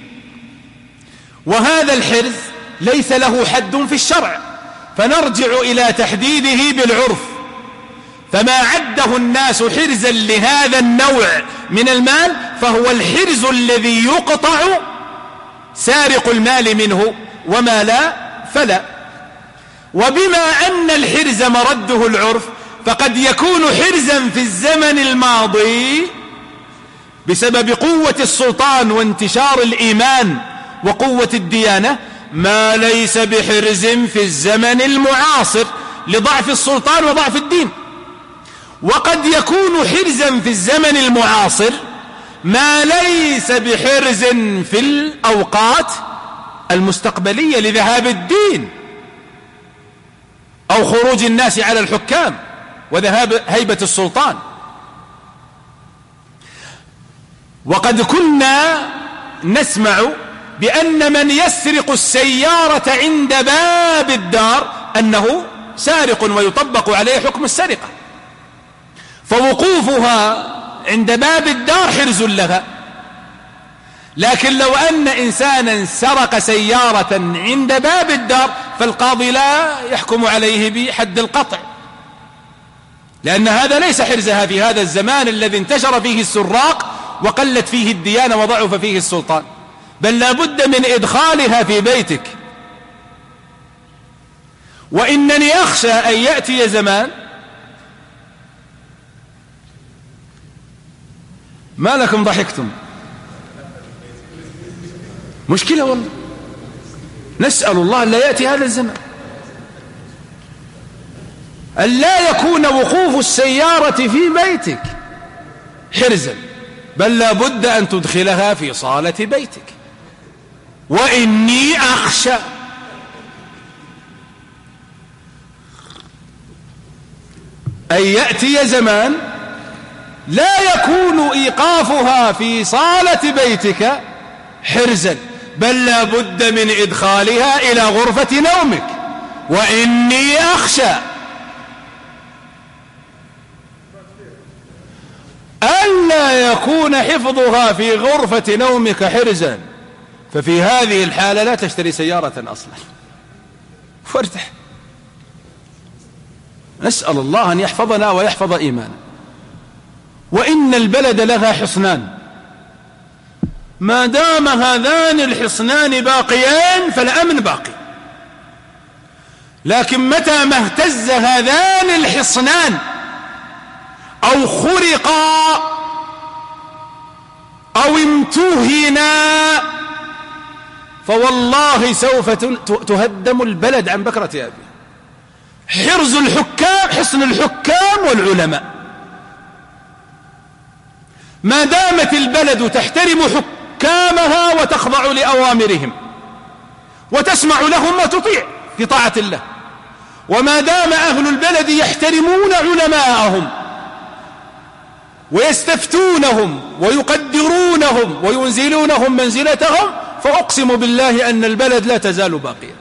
وهذا الحرز ليس له حد في الشرع، فنرجع إلى تحديده بالعرف. فما عده الناس حرزا لهذا النوع من المال فهو الحرز الذي يقطع سارق المال منه، وما لا فلا. وبما أن الحرز مرده العرف فقد يكون حرزا في الزمن الماضي بسبب قوة السلطان وانتشار الإيمان وقوة الديانة، ما ليس بحرز في الزمن المعاصر لضعف السلطان وضعف الدين. وقد يكون حرزا في الزمن المعاصر ما ليس بحرز في الأوقات المستقبلية لذهاب الدين أو خروج الناس على الحكام وذهاب هيبة السلطان. وقد كنا نسمع بأن من يسرق السيارة عند باب الدار أنه سارق ويطبق عليه حكم السرقة، فوقوفها عند باب الدار حرز لها. لكن لو أن إنسانا سرق سيارة عند باب الدار فالقاضي لا يحكم عليه بحد القطع، لأن هذا ليس حرزها في هذا الزمان الذي انتشر فيه السراق وقلت فيه الديانة وضعف فيه السلطان، بل لا بد من إدخالها في بيتك. وإنني أخشى أن يأتي زمان، ما لكم ضحكتم؟ مشكلة والله. نسأل الله أن لا يأتي هذا الزمان، أن لا يكون وقوف السيارة في بيتك حرزا، بل لا بد أن تدخلها في صالة بيتك. وإني أخشى أن يأتي زمان لا يكون إيقافها في صالة بيتك حرزا، بل لا بد من إدخالها إلى غرفة نومك. وإني أخشى ألا يكون حفظها في غرفة نومك حرزا، ففي هذه الحالة لا تشتري سيارة أصلا وارتاح. نسأل الله أن يحفظنا ويحفظ إيمانا. وإن البلد لها حصنان، ما دام هذان الحصنان باقيان فالأمن باقي، لكن متى ما اهتز هذان الحصنان أو خرقا أو امتهنا فوالله سوف تهدم البلد عن بكرة أبيه. حرز الحكام، حصن الحكام والعلماء، ما دامت البلد تحترم حكامها وتخضع لأوامرهم وتسمع لهم وتطيع في طاعة الله، وما دام أهل البلد يحترمون علماءهم ويستفتونهم ويقدرونهم وينزلونهم منزلتهم، فأقسم بالله أن البلد لا تزال باقية.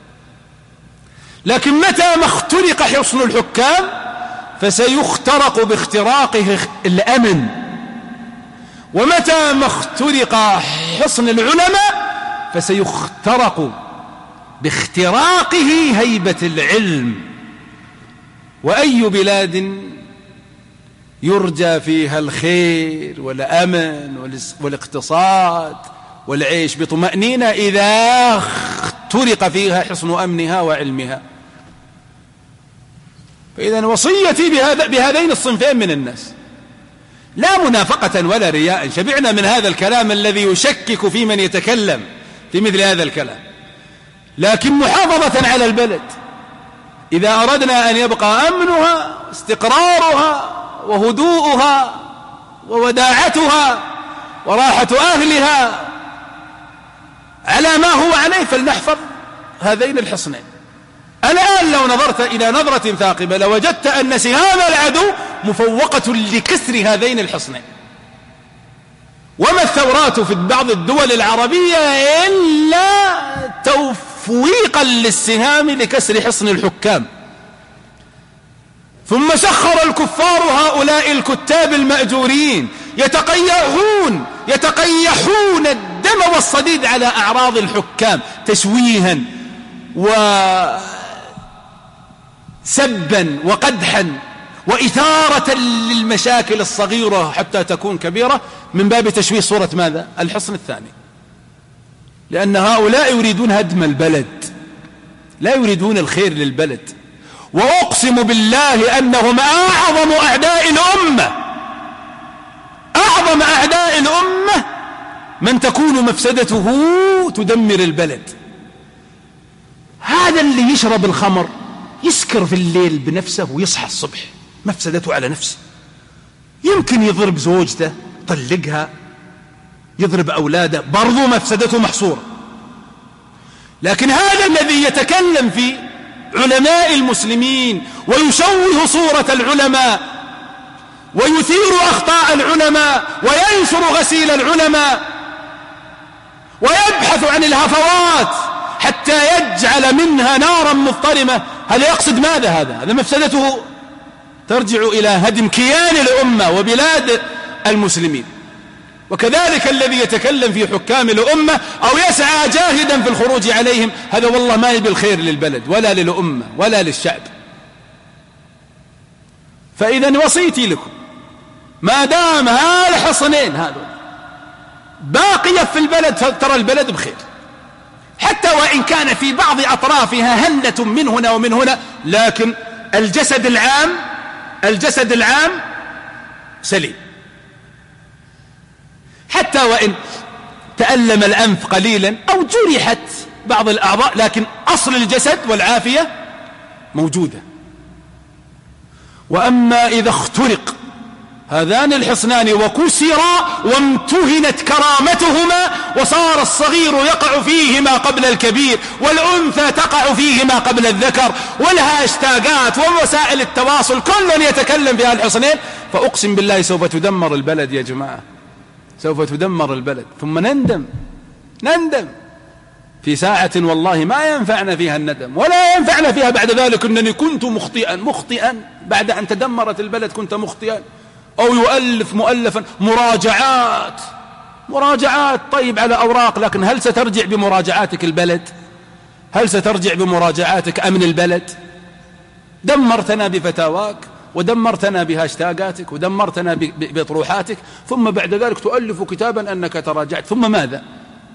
لكن متى ما اخترق حصن الحكام فسيخترق باختراقه الأمن، ومتى ما اخترق حصن العلماء فسيخترق باختراقه هيبة العلم. وأي بلاد يرجى فيها الخير والأمن والاقتصاد والعيش بطمأنينة إذا اخترق فيها حصن أمنها وعلمها؟ فإذا وصيتي بهذا بهذين الصنفين من الناس، لا منافقة ولا رياء. شبعنا من هذا الكلام الذي يشكك في من يتكلم في مثل هذا الكلام، لكن محافظة على البلد إذا أردنا أن يبقى أمنها استقرارها وهدوءها ووداعتها وراحة أهلها على ما هو عليه، فلنحفظ هذين الحصنين. الآن لو نظرت إلى نظرة ثاقبة لوجدت أن سهام العدو مفوقة لكسر هذين الحصنين. وما الثورات في بعض الدول العربية إلا تفويقا للسهام لكسر حصن الحكام. ثم سخر الكفار هؤلاء الكتاب المأجورين يتقيحون يتقيحون الدم والصديد على أعراض الحكام تشويها وسبا وقدحا وإثارة للمشاكل الصغيرة حتى تكون كبيرة من باب تشويه صورة ماذا؟ الحصن الثاني. لأن هؤلاء يريدون هدم البلد، لا يريدون الخير للبلد. وأقسم بالله أنهم أعظم أعداء الأمة، أعظم أعداء الأمة من تكون مفسدته تدمر البلد. هذا اللي يشرب الخمر يسكر في الليل بنفسه ويصحى الصبح مفسدته على نفسه. يمكن يضرب زوجته، طلقها، يضرب أولاده، برضو مفسدته محصورة. لكن هذا الذي يتكلم في علماء المسلمين ويشوه صورة العلماء ويثير أخطاء العلماء وينشر غسيل العلماء ويبحث عن الهفوات حتى يجعل منها نارا مضطرمة، هل يقصد ماذا؟ هذا هذا مفسدته ترجع إلى هدم كيان الأمة وبلاد المسلمين. وكذلك الذي يتكلم في حكام الأمة أو يسعى جاهدا في الخروج عليهم، هذا والله ما يبي الخير للبلد ولا للأمة ولا للشعب. فإذا وصيتي لكم، ما دام هالحصنين هذا باقية في البلد ترى البلد بخير، حتى وإن كان في بعض أطرافها هندة من هنا ومن هنا، لكن الجسد العام الجسد العام سليم. حتى وإن تألم الأنف قليلا أو جرحت بعض الأعضاء، لكن أصل الجسد والعافية موجودة. وأما إذا اخترق هذان الحصنان وكسرا وامتهنت كرامتهما وصار الصغير يقع فيهما قبل الكبير والأنثى تقع فيهما قبل الذكر، والهاشتاجات ووسائل التواصل كل يتكلم في هالحصنين، فأقسم بالله سوف تدمر البلد يا جماعة، سوف تدمر البلد. ثم نندم نندم في ساعة والله ما ينفعنا فيها الندم ولا ينفعنا فيها بعد ذلك أنني كنت مخطئا مخطئا بعد أن تدمرت البلد كنت مخطئا. أو يؤلف مؤلفا مراجعات مراجعات طيب على أوراق، لكن هل سترجع بمراجعاتك البلد؟ هل سترجع بمراجعاتك أمن البلد؟ دمرتنا بفتاواك ودمرتنا بهاشتاجاتك ودمرتنا بطروحاتك، ثم بعد ذلك تؤلف كتابا أنك تراجعت، ثم ماذا؟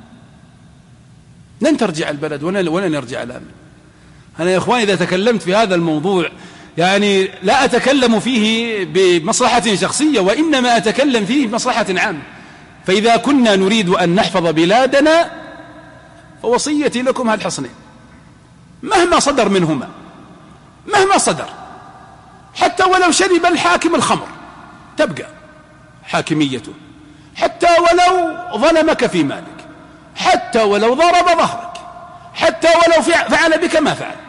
لن ترجع البلد ولن يرجع الأمن. أنا يا إخواني إذا تكلمت في هذا الموضوع يعني لا أتكلم فيه بمصلحة شخصية، وإنما أتكلم فيه بمصلحة عامة. فإذا كنا نريد أن نحفظ بلادنا فوصيتي لكم هالحصنين مهما صدر منهما، مهما صدر، حتى ولو شرب الحاكم الخمر تبقى حاكميته، حتى ولو ظلمك في مالك، حتى ولو ضرب ظهرك، حتى ولو فعل بك ما فعل.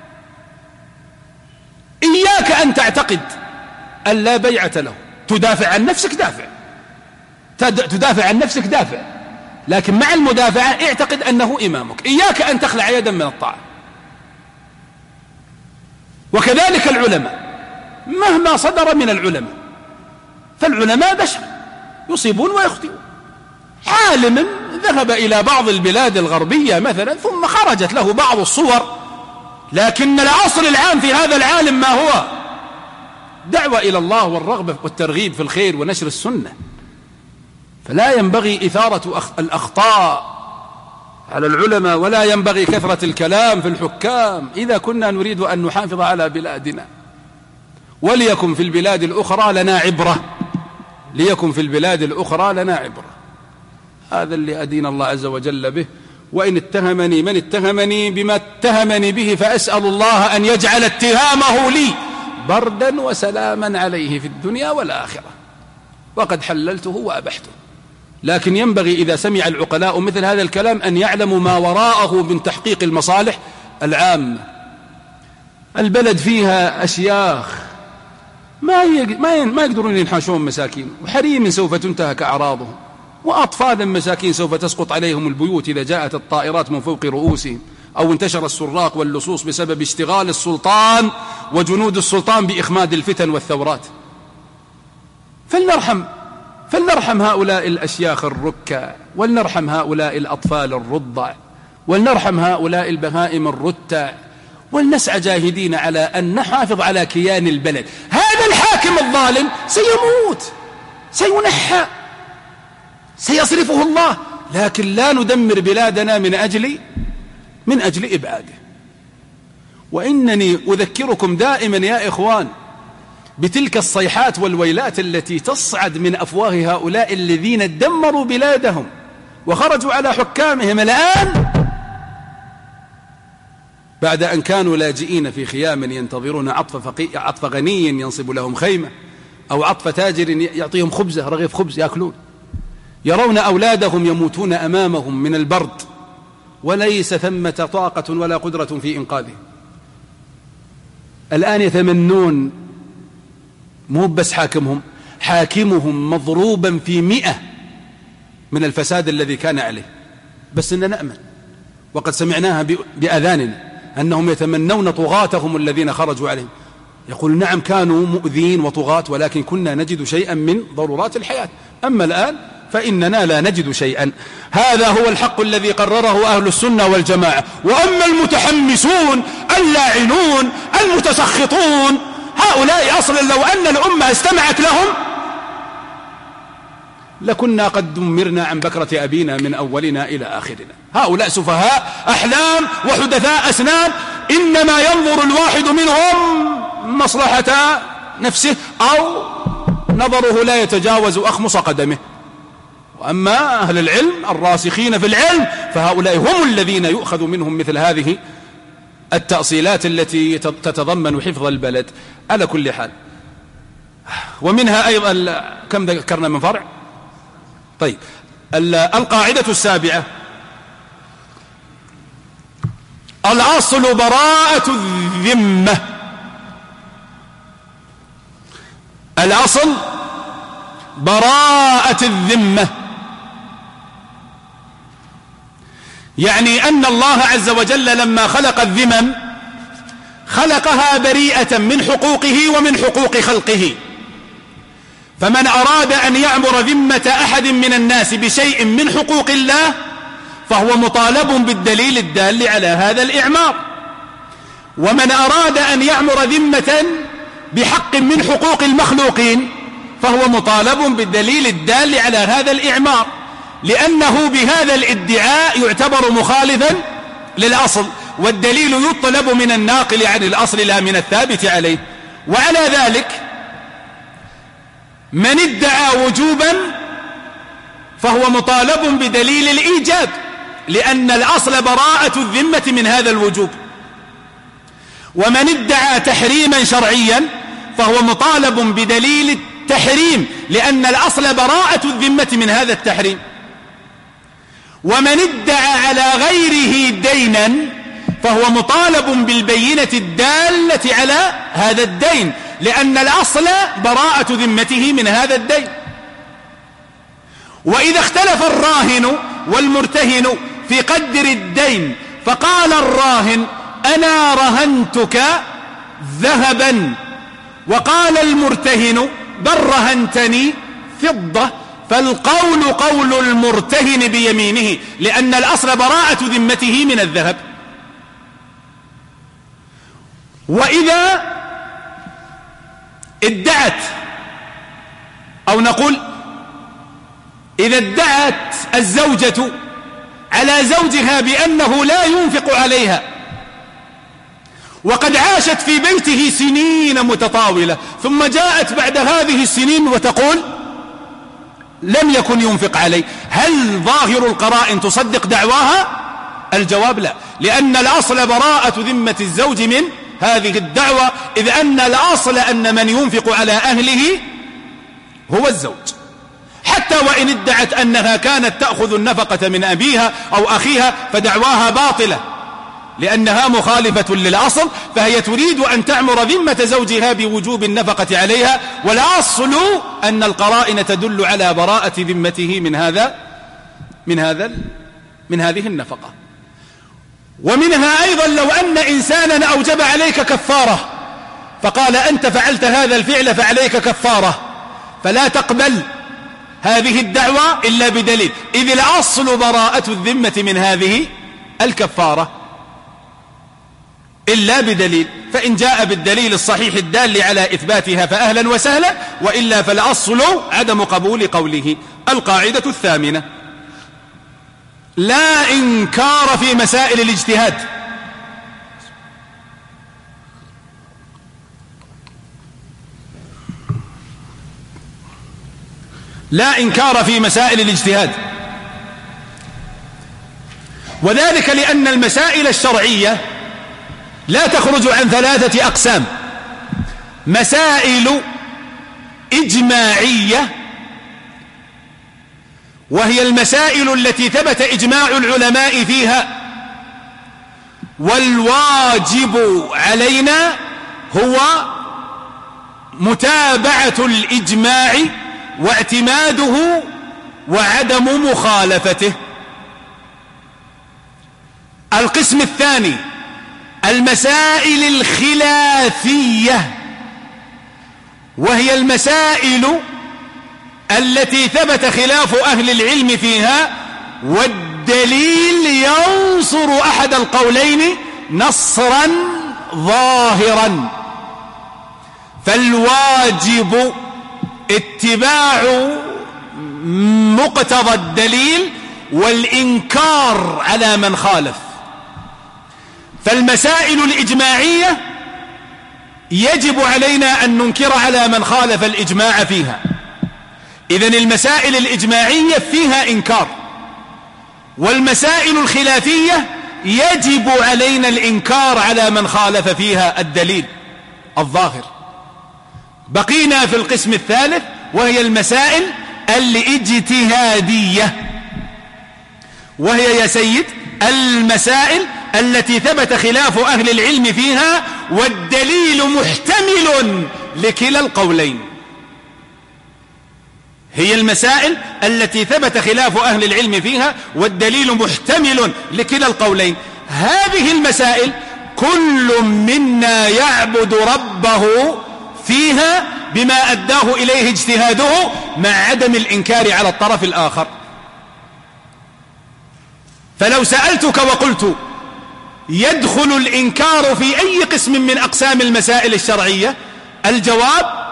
إياك أن تعتقد أن لا بيعة له. تدافع عن نفسك دافع، تدافع عن نفسك دافع، لكن مع المدافعة اعتقد أنه إمامك. إياك أن تخلع يدا من الطاعة. وكذلك العلماء مهما صدر من العلماء، فالعلماء بشر يصيبون ويخطئون. عالم ذهب إلى بعض البلاد الغربية مثلا ثم خرجت له بعض الصور، لكن الأصل العام في هذا العالم ما هو؟ دعوة إلى الله والرغبة والترغيب في الخير ونشر السنة. فلا ينبغي إثارة الأخطاء على العلماء، ولا ينبغي كثرة الكلام في الحكام إذا كنا نريد أن نحافظ على بلادنا. وليكن في البلاد الأخرى لنا عبرة، ليكن في البلاد الأخرى لنا عبرة. هذا اللي أدين الله عز وجل به. وإن اتهمني من اتهمني بما اتهمني به فأسأل الله أن يجعل اتهامه لي بردا وسلاما عليه في الدنيا والآخرة، وقد حللته وأبحته. لكن ينبغي إذا سمع العقلاء مثل هذا الكلام أن يعلموا ما وراءه من تحقيق المصالح العامة. البلد فيها أشياخ ما ما يقدرون ينحاشون مساكين، وحريم سوف تنتهك أعراضهم، وأطفالا مساكين سوف تسقط عليهم البيوت إذا جاءت الطائرات من فوق رؤوسهم، أو انتشر السراق واللصوص بسبب اشتغال السلطان وجنود السلطان بإخماد الفتن والثورات. فلنرحم فلنرحم هؤلاء الأشياخ الركع، ولنرحم هؤلاء الأطفال الرضع، ولنرحم هؤلاء البهائم الرتع، ولنسعى جاهدين على أن نحافظ على كيان البلد. هذا الحاكم الظالم سيموت، سينحى، سيصرفه الله، لكن لا ندمر بلادنا من أجل من أجل إبعاده. وإنني أذكركم دائما يا إخوان بتلك الصيحات والويلات التي تصعد من أفواه هؤلاء الذين دمروا بلادهم وخرجوا على حكامهم. الآن بعد أن كانوا لاجئين في خيام ينتظرون عطف, فقي... عطف غني ينصب لهم خيمة، أو عطف تاجر يعطيهم خبزة، رغيف خبز يأكلون. يرون أولادهم يموتون أمامهم من البرد، وليس ثمة طاقة ولا قدرة في إنقاذهم. الآن يتمنون، مو بس حاكمهم، حاكمهم مضروبا في مئة من الفساد الذي كان عليه، بس إننا نأمن. وقد سمعناها بأذاننا أنهم يتمنون طغاتهم الذين خرجوا عليهم. يقول نعم كانوا مؤذين وطغاة، ولكن كنا نجد شيئا من ضرورات الحياة، أما الآن فإننا لا نجد شيئا. هذا هو الحق الذي قرره أهل السنة والجماعة. وأما المتحمسون اللاعنون المتسخطون، هؤلاء أصلا لو أن الأمة استمعت لهم لكنا قد دمرنا عن بكرة أبينا من أولنا إلى آخرنا. هؤلاء سفهاء أحلام وحدثاء أسنان، إنما ينظر الواحد منهم مصلحة نفسه، أو نظره لا يتجاوز أخمص قدمه. وأما أهل العلم الراسخين في العلم فهؤلاء هم الذين يؤخذ منهم مثل هذه التأصيلات التي تتضمن حفظ البلد. على كل حال، ومنها أيضا كم ذكرنا من فرع؟ طيب، القاعدة السابعة: الأصل براءة الذمة. الأصل براءة الذمة، يعني أن الله عز وجل لما خلق الذمم خلقها بريئة من حقوقه ومن حقوق خلقه. فمن أراد أن يعبر ذمة أحد من الناس بشيء من حقوق الله فهو مطالب بالدليل الدال على هذا الإعمار، ومن أراد أن يعمر ذمة بحق من حقوق المخلوقين فهو مطالب بالدليل الدال على هذا الإعمار، لأنه بهذا الادعاء يعتبر مخالفا للأصل، والدليل يطلب من الناقل عن الأصل لا من الثابت عليه. وعلى ذلك من ادعى وجوبا فهو مطالب بدليل الإيجاب، لأن الأصل براءة الذمة من هذا الوجوب. ومن ادعى تحريما شرعيا فهو مطالب بدليل التحريم، لأن الأصل براءة الذمة من هذا التحريم. ومن ادعى على غيره دينا فهو مطالب بالبينة الدالة على هذا الدين، لأن الأصل براءة ذمته من هذا الدين. وإذا اختلف الراهن والمرتهن في قدر الدين فقال الراهن أنا رهنتك ذهبا، وقال المرتهن بل رهنتني فضة، فالقول قول المرتهن بيمينه، لأن الأصل براءة ذمته من الذهب. وإذا ادعت، أو نقول إذا ادعت الزوجة على زوجها بأنه لا ينفق عليها، وقد عاشت في بيته سنين متطاولة، ثم جاءت بعد هذه السنين وتقول لم يكن ينفق علي، هل ظاهر القرائن تصدق دعواها؟ الجواب لا، لأن الأصل براءة ذمة الزوج من هذه الدعوة، إذ أن الأصل أن من ينفق على أهله هو الزوج، حتى وإن ادعت أنها كانت تأخذ النفقة من أبيها أو أخيها فدعواها باطلة، لأنها مخالفة للأصل، فهي تريد أن تعمر ذمة زوجها بوجوب النفقة عليها، والأصل أن القرائن تدل على براءة ذمته من هذا من هذا من هذه النفقة. ومنها أيضا لو أن إنسانا أوجب عليك كفارة فقال أنت فعلت هذا الفعل فعليك كفارة، فلا تقبل هذه الدعوة إلا بدليل، إذ الأصل براءة الذمة من هذه الكفارة إلا بدليل، فإن جاء بالدليل الصحيح الدال على إثباتها فأهلا وسهلا، وإلا فالأصل عدم قبول قوله. القاعدة الثامنة: لا إنكار في مسائل الاجتهاد. لا إنكار في مسائل الاجتهاد، وذلك لأن المسائل الشرعية لا تخرج عن ثلاثة أقسام: مسائل إجماعية، وهي المسائل التي ثبت إجماع العلماء فيها، والواجب علينا هو متابعة الإجماع واعتماده وعدم مخالفته. القسم الثاني المسائل الخلافية، وهي المسائل التي ثبت خلاف أهل العلم فيها والدليل ينصر أحد القولين نصرا ظاهرا، فالواجب اتباع مقتضى الدليل والإنكار على من خالف. فالمسائل الإجماعية يجب علينا أن ننكر على من خالف الإجماع فيها. إذن المسائل الإجماعية فيها إنكار، والمسائل الخلافية يجب علينا الإنكار على من خالف فيها الدليل الظاهر. بقينا في القسم الثالث، وهي المسائل الاجتهادية، وهي يا سيد المسائل التي ثبت خلاف أهل العلم فيها والدليل محتمل لكلا القولين. هي المسائل التي ثبت خلاف أهل العلم فيها والدليل محتمل لكلا القولين. هذه المسائل كل منا يعبد ربه فيها بما أداه إليه اجتهاده مع عدم الإنكار على الطرف الآخر. فلو سألتك وقلت يدخل الإنكار في أي قسم من أقسام المسائل الشرعية؟ الجواب: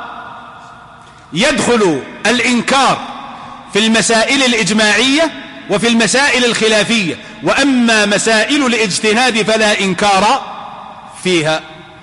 يدخل الإنكار في المسائل الإجماعية وفي المسائل الخلافية، وأما مسائل الاجتهاد فلا إنكار فيها.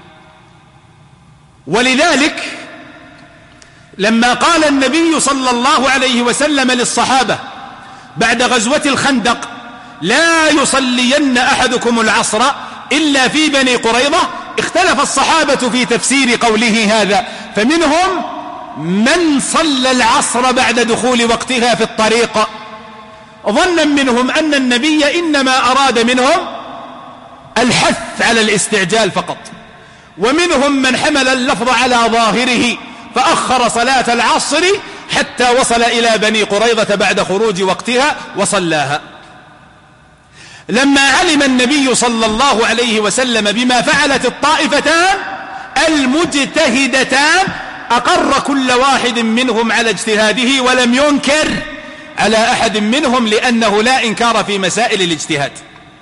ولذلك لما قال النبي صلى الله عليه وسلم للصحابة بعد غزوة الخندق: لا يصلين أحدكم العصر إلا في بني قريظة، اختلف الصحابة في تفسير قوله هذا، فمنهم من صلى العصر بعد دخول وقتها في الطريق، ظنا منهم أن النبي إنما أراد منهم الحث على الاستعجال فقط، ومنهم من حمل اللفظ على ظاهره فأخر صلاة العصر حتى وصل إلى بني قريظة بعد خروج وقتها وصلاها. لما علم النبي صلى الله عليه وسلم بما فعلت الطائفتان المجتهدتان أقر كل واحد منهم على اجتهاده ولم ينكر على أحد منهم، لأنه لا إنكار في مسائل الاجتهاد.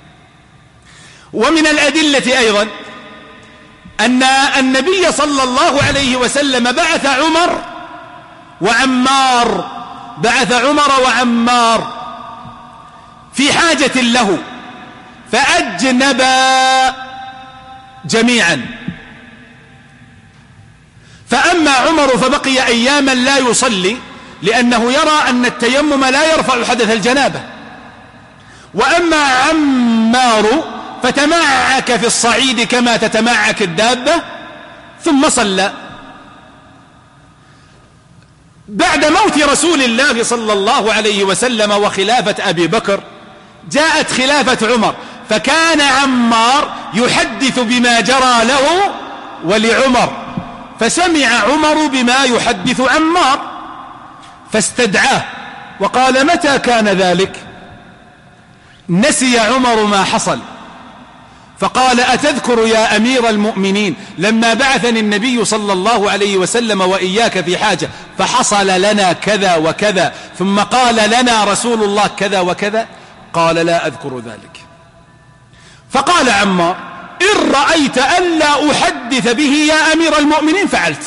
ومن الأدلة أيضا أن النبي صلى الله عليه وسلم بعث عمر وعمار بعث عمر وعمار في حاجة له فأجنبا جميعا، فأما عمر فبقي أياما لا يصلي لأنه يرى أن التيمم لا يرفع حدث الجنابة، وأما عمار فتمعك في الصعيد كما تتمعك الدابة ثم صلى. بعد موت رسول الله صلى الله عليه وسلم وخلافة أبي بكر جاءت خلافة عمر، فكان عمار يحدث بما جرى له ولعمر، فسمع عمر بما يحدث عمار فاستدعاه وقال: متى كان ذلك؟ نسي عمر ما حصل فقال: أتذكر يا أمير المؤمنين لما بعثني النبي صلى الله عليه وسلم وإياك في حاجة فحصل لنا كذا وكذا ثم قال لنا رسول الله كذا وكذا؟ قال: لا أذكر ذلك. فقال عمار: إن رأيت ألا أحدث به يا أمير المؤمنين فعلت.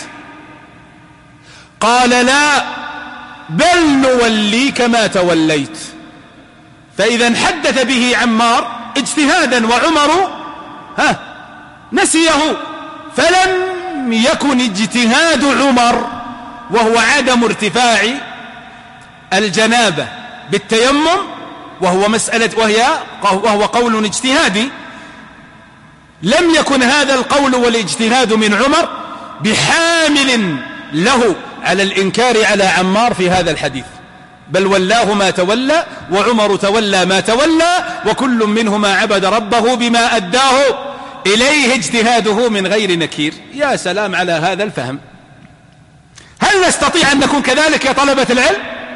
قال: لا، بل نوليك ما توليت. فإذا حدث به عمار اجتهادا وعمر ها نسيه، فلم يكن اجتهاد عمر وهو عدم ارتفاع الجنابة بالتيمم، وهو مسألة وهي وهو قول اجتهادي، لم يكن هذا القول والاجتهاد من عمر بحامل له على الإنكار على عمار في هذا الحديث، بل ولاه ما تولى، وعمر تولى ما تولى، وكل منهما عبد ربه بما أداه إليه اجتهاده من غير نكير. يا سلام على هذا الفهم. هل نستطيع أن نكون كذلك يا طلبة العلم؟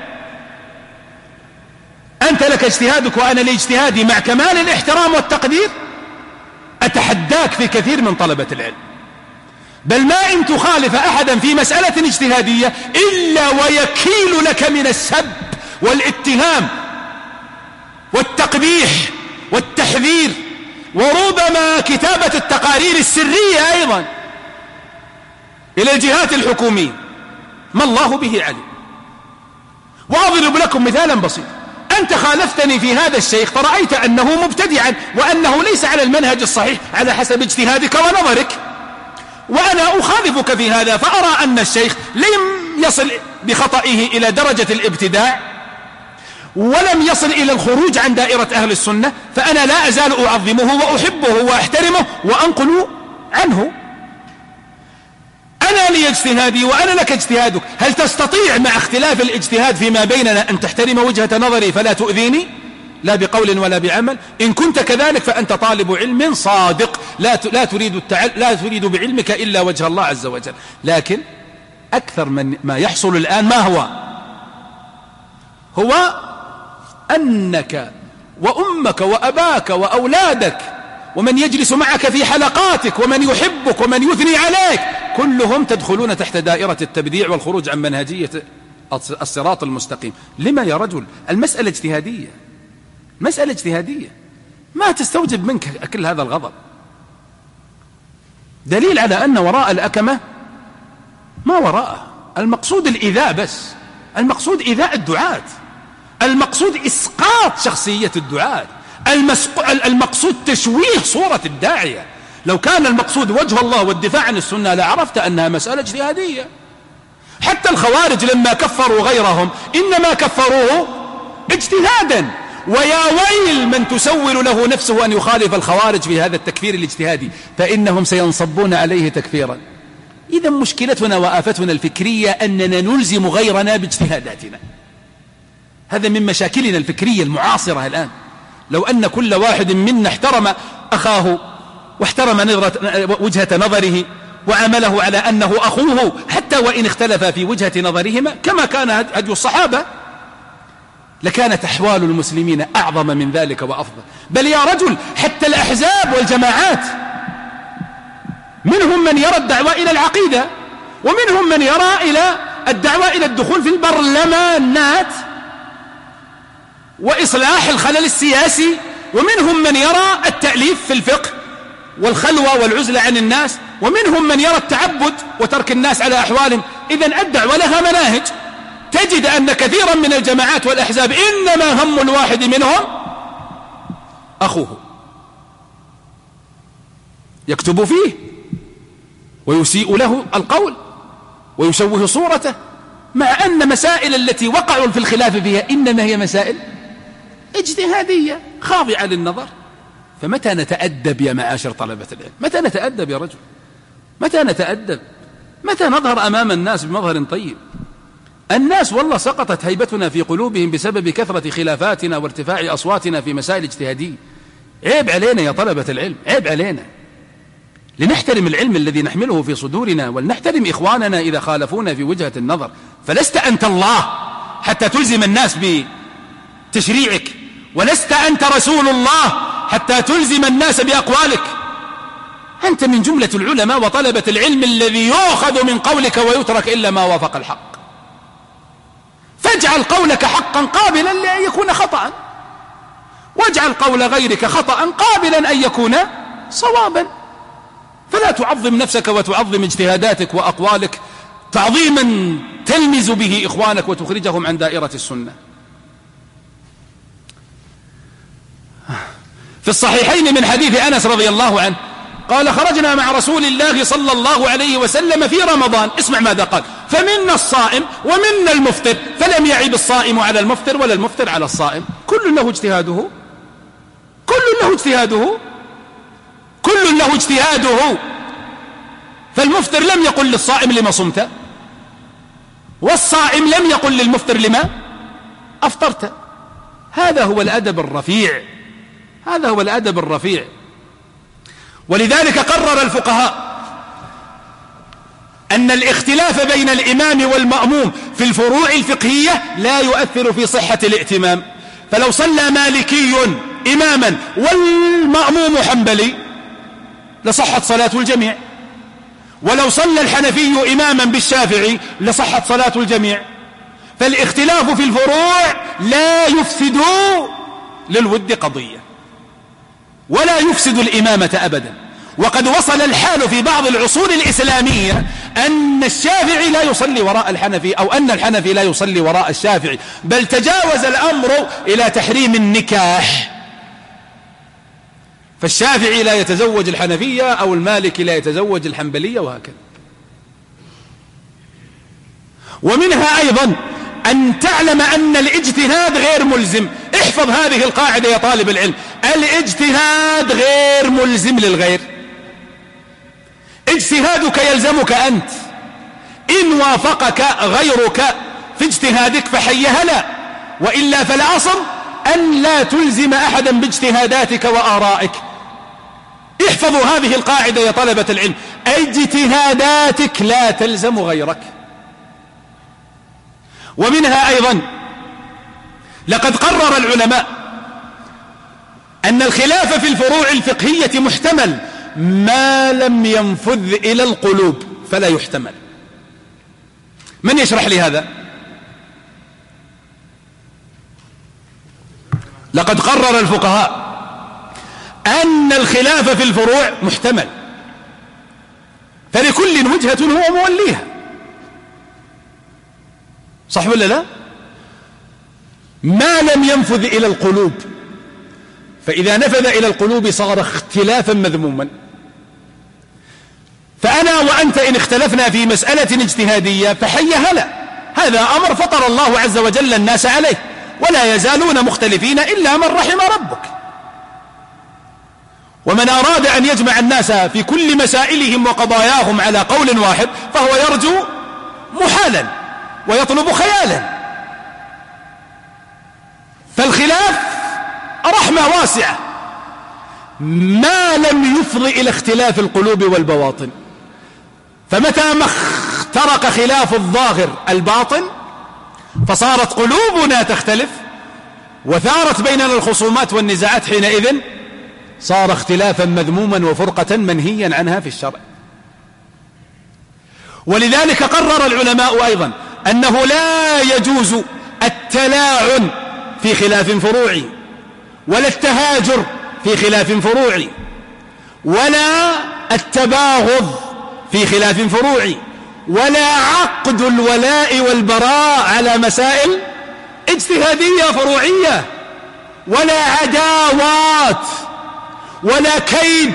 أنت لك اجتهادك وأنا لي اجتهادي مع كمال الاحترام والتقدير. أتحداك في كثير من طلبة العلم، بل ما إن تخالف أحدا في مسألة اجتهادية إلا ويكيل لك من السب والاتهام والتقبيح والتحذير، وربما كتابة التقارير السرية أيضا إلى الجهات الحكومية، ما الله به عليم. وأضرب لكم مثالا بسيطا. أنت خالفتني في هذا الشيخ فرأيت أنه مبتدعا وأنه ليس على المنهج الصحيح على حسب اجتهادك ونظرك، وأنا أخالفك في هذا فأرى أن الشيخ لم يصل بخطئه إلى درجة الابتداع ولم يصل إلى الخروج عن دائرة أهل السنة، فأنا لا أزال أعظمه وأحبه وأحترمه وأنقل عنه. أنا لي اجتهادي وأنا لك اجتهادك. هل تستطيع مع اختلاف الاجتهاد فيما بيننا أن تحترم وجهة نظري فلا تؤذيني لا بقول ولا بعمل؟ إن كنت كذلك فأنت طالب علم صادق، لا لا تريد التعل... لا تريد بعلمك إلا وجه الله عز وجل. لكن أكثر من ما يحصل الآن ما هو؟ هو أنك وأمك وأباك وأولادك ومن يجلس معك في حلقاتك ومن يحبك ومن يثني عليك كلهم تدخلون تحت دائرة التبديع والخروج عن منهجية الصراط المستقيم. لما يا رجل؟ المسألة اجتهادية، مسألة اجتهادية، ما تستوجب منك كل هذا الغضب. دليل على أن وراء الأكمة ما وراءه. المقصود الإيذاء بس، المقصود إيذاء الدعاة، المقصود إسقاط شخصية الدعاة، المقصود تشويه صورة الداعية. لو كان المقصود وجه الله والدفاع عن السنة لعرفت أنها مسألة اجتهادية. حتى الخوارج لما كفروا غيرهم إنما كفروه اجتهادا، ويا ويل من تسول له نفسه أن يخالف الخوارج في هذا التكفير الاجتهادي، فإنهم سينصبون عليه تكفيرا. إذا مشكلتنا وآفتنا الفكرية أننا نلزم غيرنا باجتهاداتنا. هذا من مشاكلنا الفكرية المعاصرة الآن. لو أن كل واحد منا احترم أخاه واحترم نظرة وجهة نظره وعمله على أنه أخوه حتى وإن اختلف في وجهة نظرهما كما كان هدي الصحابة، لكانت أحوال المسلمين أعظم من ذلك وأفضل. بل يا رجل حتى الأحزاب والجماعات منهم من يرى الدعوة إلى العقيدة، ومنهم من يرى إلى الدعوة إلى الدخول في البرلمانات وإصلاح الخلل السياسي، ومنهم من يرى التأليف في الفقه والخلوة والعزلة عن الناس، ومنهم من يرى التعبد وترك الناس على أحوالهم. إذن الدعوة لها مناهج. تجد أن كثيرا من الجماعات والأحزاب إنما هم الواحد منهم أخوه، يكتب فيه ويسيء له القول ويشوه صورته، مع أن مسائل التي وقعوا في الخلاف فيها إنما هي مسائل اجتهادية خاضعة للنظر. فمتى نتأدب يا معاشر طلبة العلم؟ متى نتأدب يا رجل؟ متى نتأدب؟ متى نظهر أمام الناس بمظهر طيب؟ الناس والله سقطت هيبتنا في قلوبهم بسبب كثرة خلافاتنا وارتفاع أصواتنا في مسائل اجتهادية. عيب علينا يا طلبة العلم، عيب علينا. لنحترم العلم الذي نحمله في صدورنا، ولنحترم إخواننا إذا خالفونا في وجهة النظر. فلست أنت الله حتى تلزم الناس بتشريعك، ولست أنت رسول الله حتى تلزم الناس بأقوالك. أنت من جملة العلماء وطلبة العلم الذي يؤخذ من قولك ويترك إلا ما وافق الحق. فاجعل قولك حقا قابلا لأن يكون خطأ، واجعل قول غيرك خطأ قابلا أن يكون صوابا. فلا تعظم نفسك وتعظم اجتهاداتك وأقوالك تعظيما تلمز به إخوانك وتخرجهم عن دائرة السنة. في الصحيحين من حديث أنس رضي الله عنه قال: خرجنا مع رسول الله صلى الله عليه وسلم في رمضان. اسمع ماذا قال: فمنا الصائم ومنا المفطر، فلم يعب الصائم على المفطر ولا المفطر على الصائم، كل له اجتهاده، كل له اجتهاده، كل له اجتهاده. فالمفطر لم يقل للصائم لما صمت، والصائم لم يقل للمفطر لما أفطرت. هذا هو الأدب الرفيع، هذا هو الأدب الرفيع. ولذلك قرر الفقهاء أن الاختلاف بين الإمام والمأموم في الفروع الفقهية لا يؤثر في صحة الائتمام. فلو صلى مالكي إماما والمأموم حنبلي لصحت صلاة الجميع، ولو صلى الحنفي إماما بالشافعي لصحت صلاة الجميع. فالاختلاف في الفروع لا يفسد للود قضية ولا يفسد الإمامة أبدا. وقد وصل الحال في بعض العصور الإسلامية أن الشافعي لا يصلي وراء الحنفي، أو أن الحنفي لا يصلي وراء الشافعي، بل تجاوز الأمر إلى تحريم النكاح. فالشافعي لا يتزوج الحنفية، أو المالكي لا يتزوج الحنبلية، وهكذا. ومنها أيضا أن تعلم أن الاجتهاد غير ملزم. احفظ هذه القاعدة يا طالب العلم، الاجتهاد غير ملزم للغير. اجتهادك يلزمك أنت، إن وافقك غيرك في اجتهادك فحي هلا، وإلا فالأصل أن لا تلزم أحدا باجتهاداتك وآرائك. احفظوا هذه القاعدة يا طلبة العلم، اجتهاداتك لا تلزم غيرك. ومنها أيضا لقد قرر العلماء أن الخلاف في الفروع الفقهية محتمل ما لم ينفذ إلى القلوب فلا يحتمل. من يشرح لي هذا؟ لقد قرر الفقهاء أن الخلاف في الفروع محتمل، فلكل وجهة هو موليها، صح ولا لا؟ ما لم ينفذ إلى القلوب، فإذا نفذ إلى القلوب صار اختلافا مذموما. فأنا وأنت إن اختلفنا في مسألة اجتهادية فحي هلا، هذا أمر فطر الله عز وجل الناس عليه، ولا يزالون مختلفين إلا من رحم ربك. ومن أراد أن يجمع الناس في كل مسائلهم وقضاياهم على قول واحد فهو يرجو محالا ويطلب خيالا. فالخلاف رحمة واسعة ما لم يفض إلى اختلاف القلوب والبواطن. فمتى ما اخترق خلاف الظاهر الباطن فصارت قلوبنا تختلف وثارت بيننا الخصومات والنزاعات، حينئذ صار اختلافا مذموما وفرقة منهيا عنها في الشرع. ولذلك قرر العلماء أيضا أنه لا يجوز التلاعن في خلاف فروعي، ولا التهاجر في خلاف فروعي، ولا التباغض في خلاف فروعي، ولا عقد الولاء والبراء على مسائل اجتهادية فروعية، ولا عداوات ولا كيد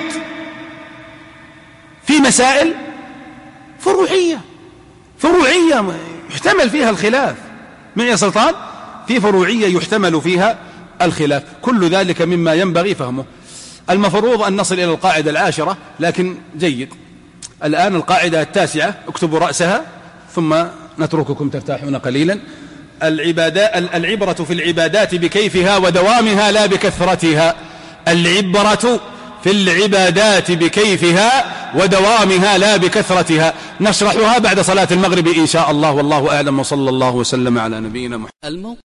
في مسائل فروعية فروعية يحتمل فيها الخلاف. من يا سلطان؟ في فروعية يحتمل فيها الخلاف. كل ذلك مما ينبغي فهمه. المفروض أن نصل إلى القاعدة العاشرة، لكن جيد الآن القاعدة التاسعة، اكتبوا رأسها ثم نترككم ترتاحون قليلا. العبادات العبرة في العبادات بكيفها ودوامها لا بكثرتها. العبرة في العبادات بكيفها ودوامها لا بكثرتها. نشرحها بعد صلاة المغرب إن شاء الله، والله أعلم، وصلى الله وسلم على نبينا محمد.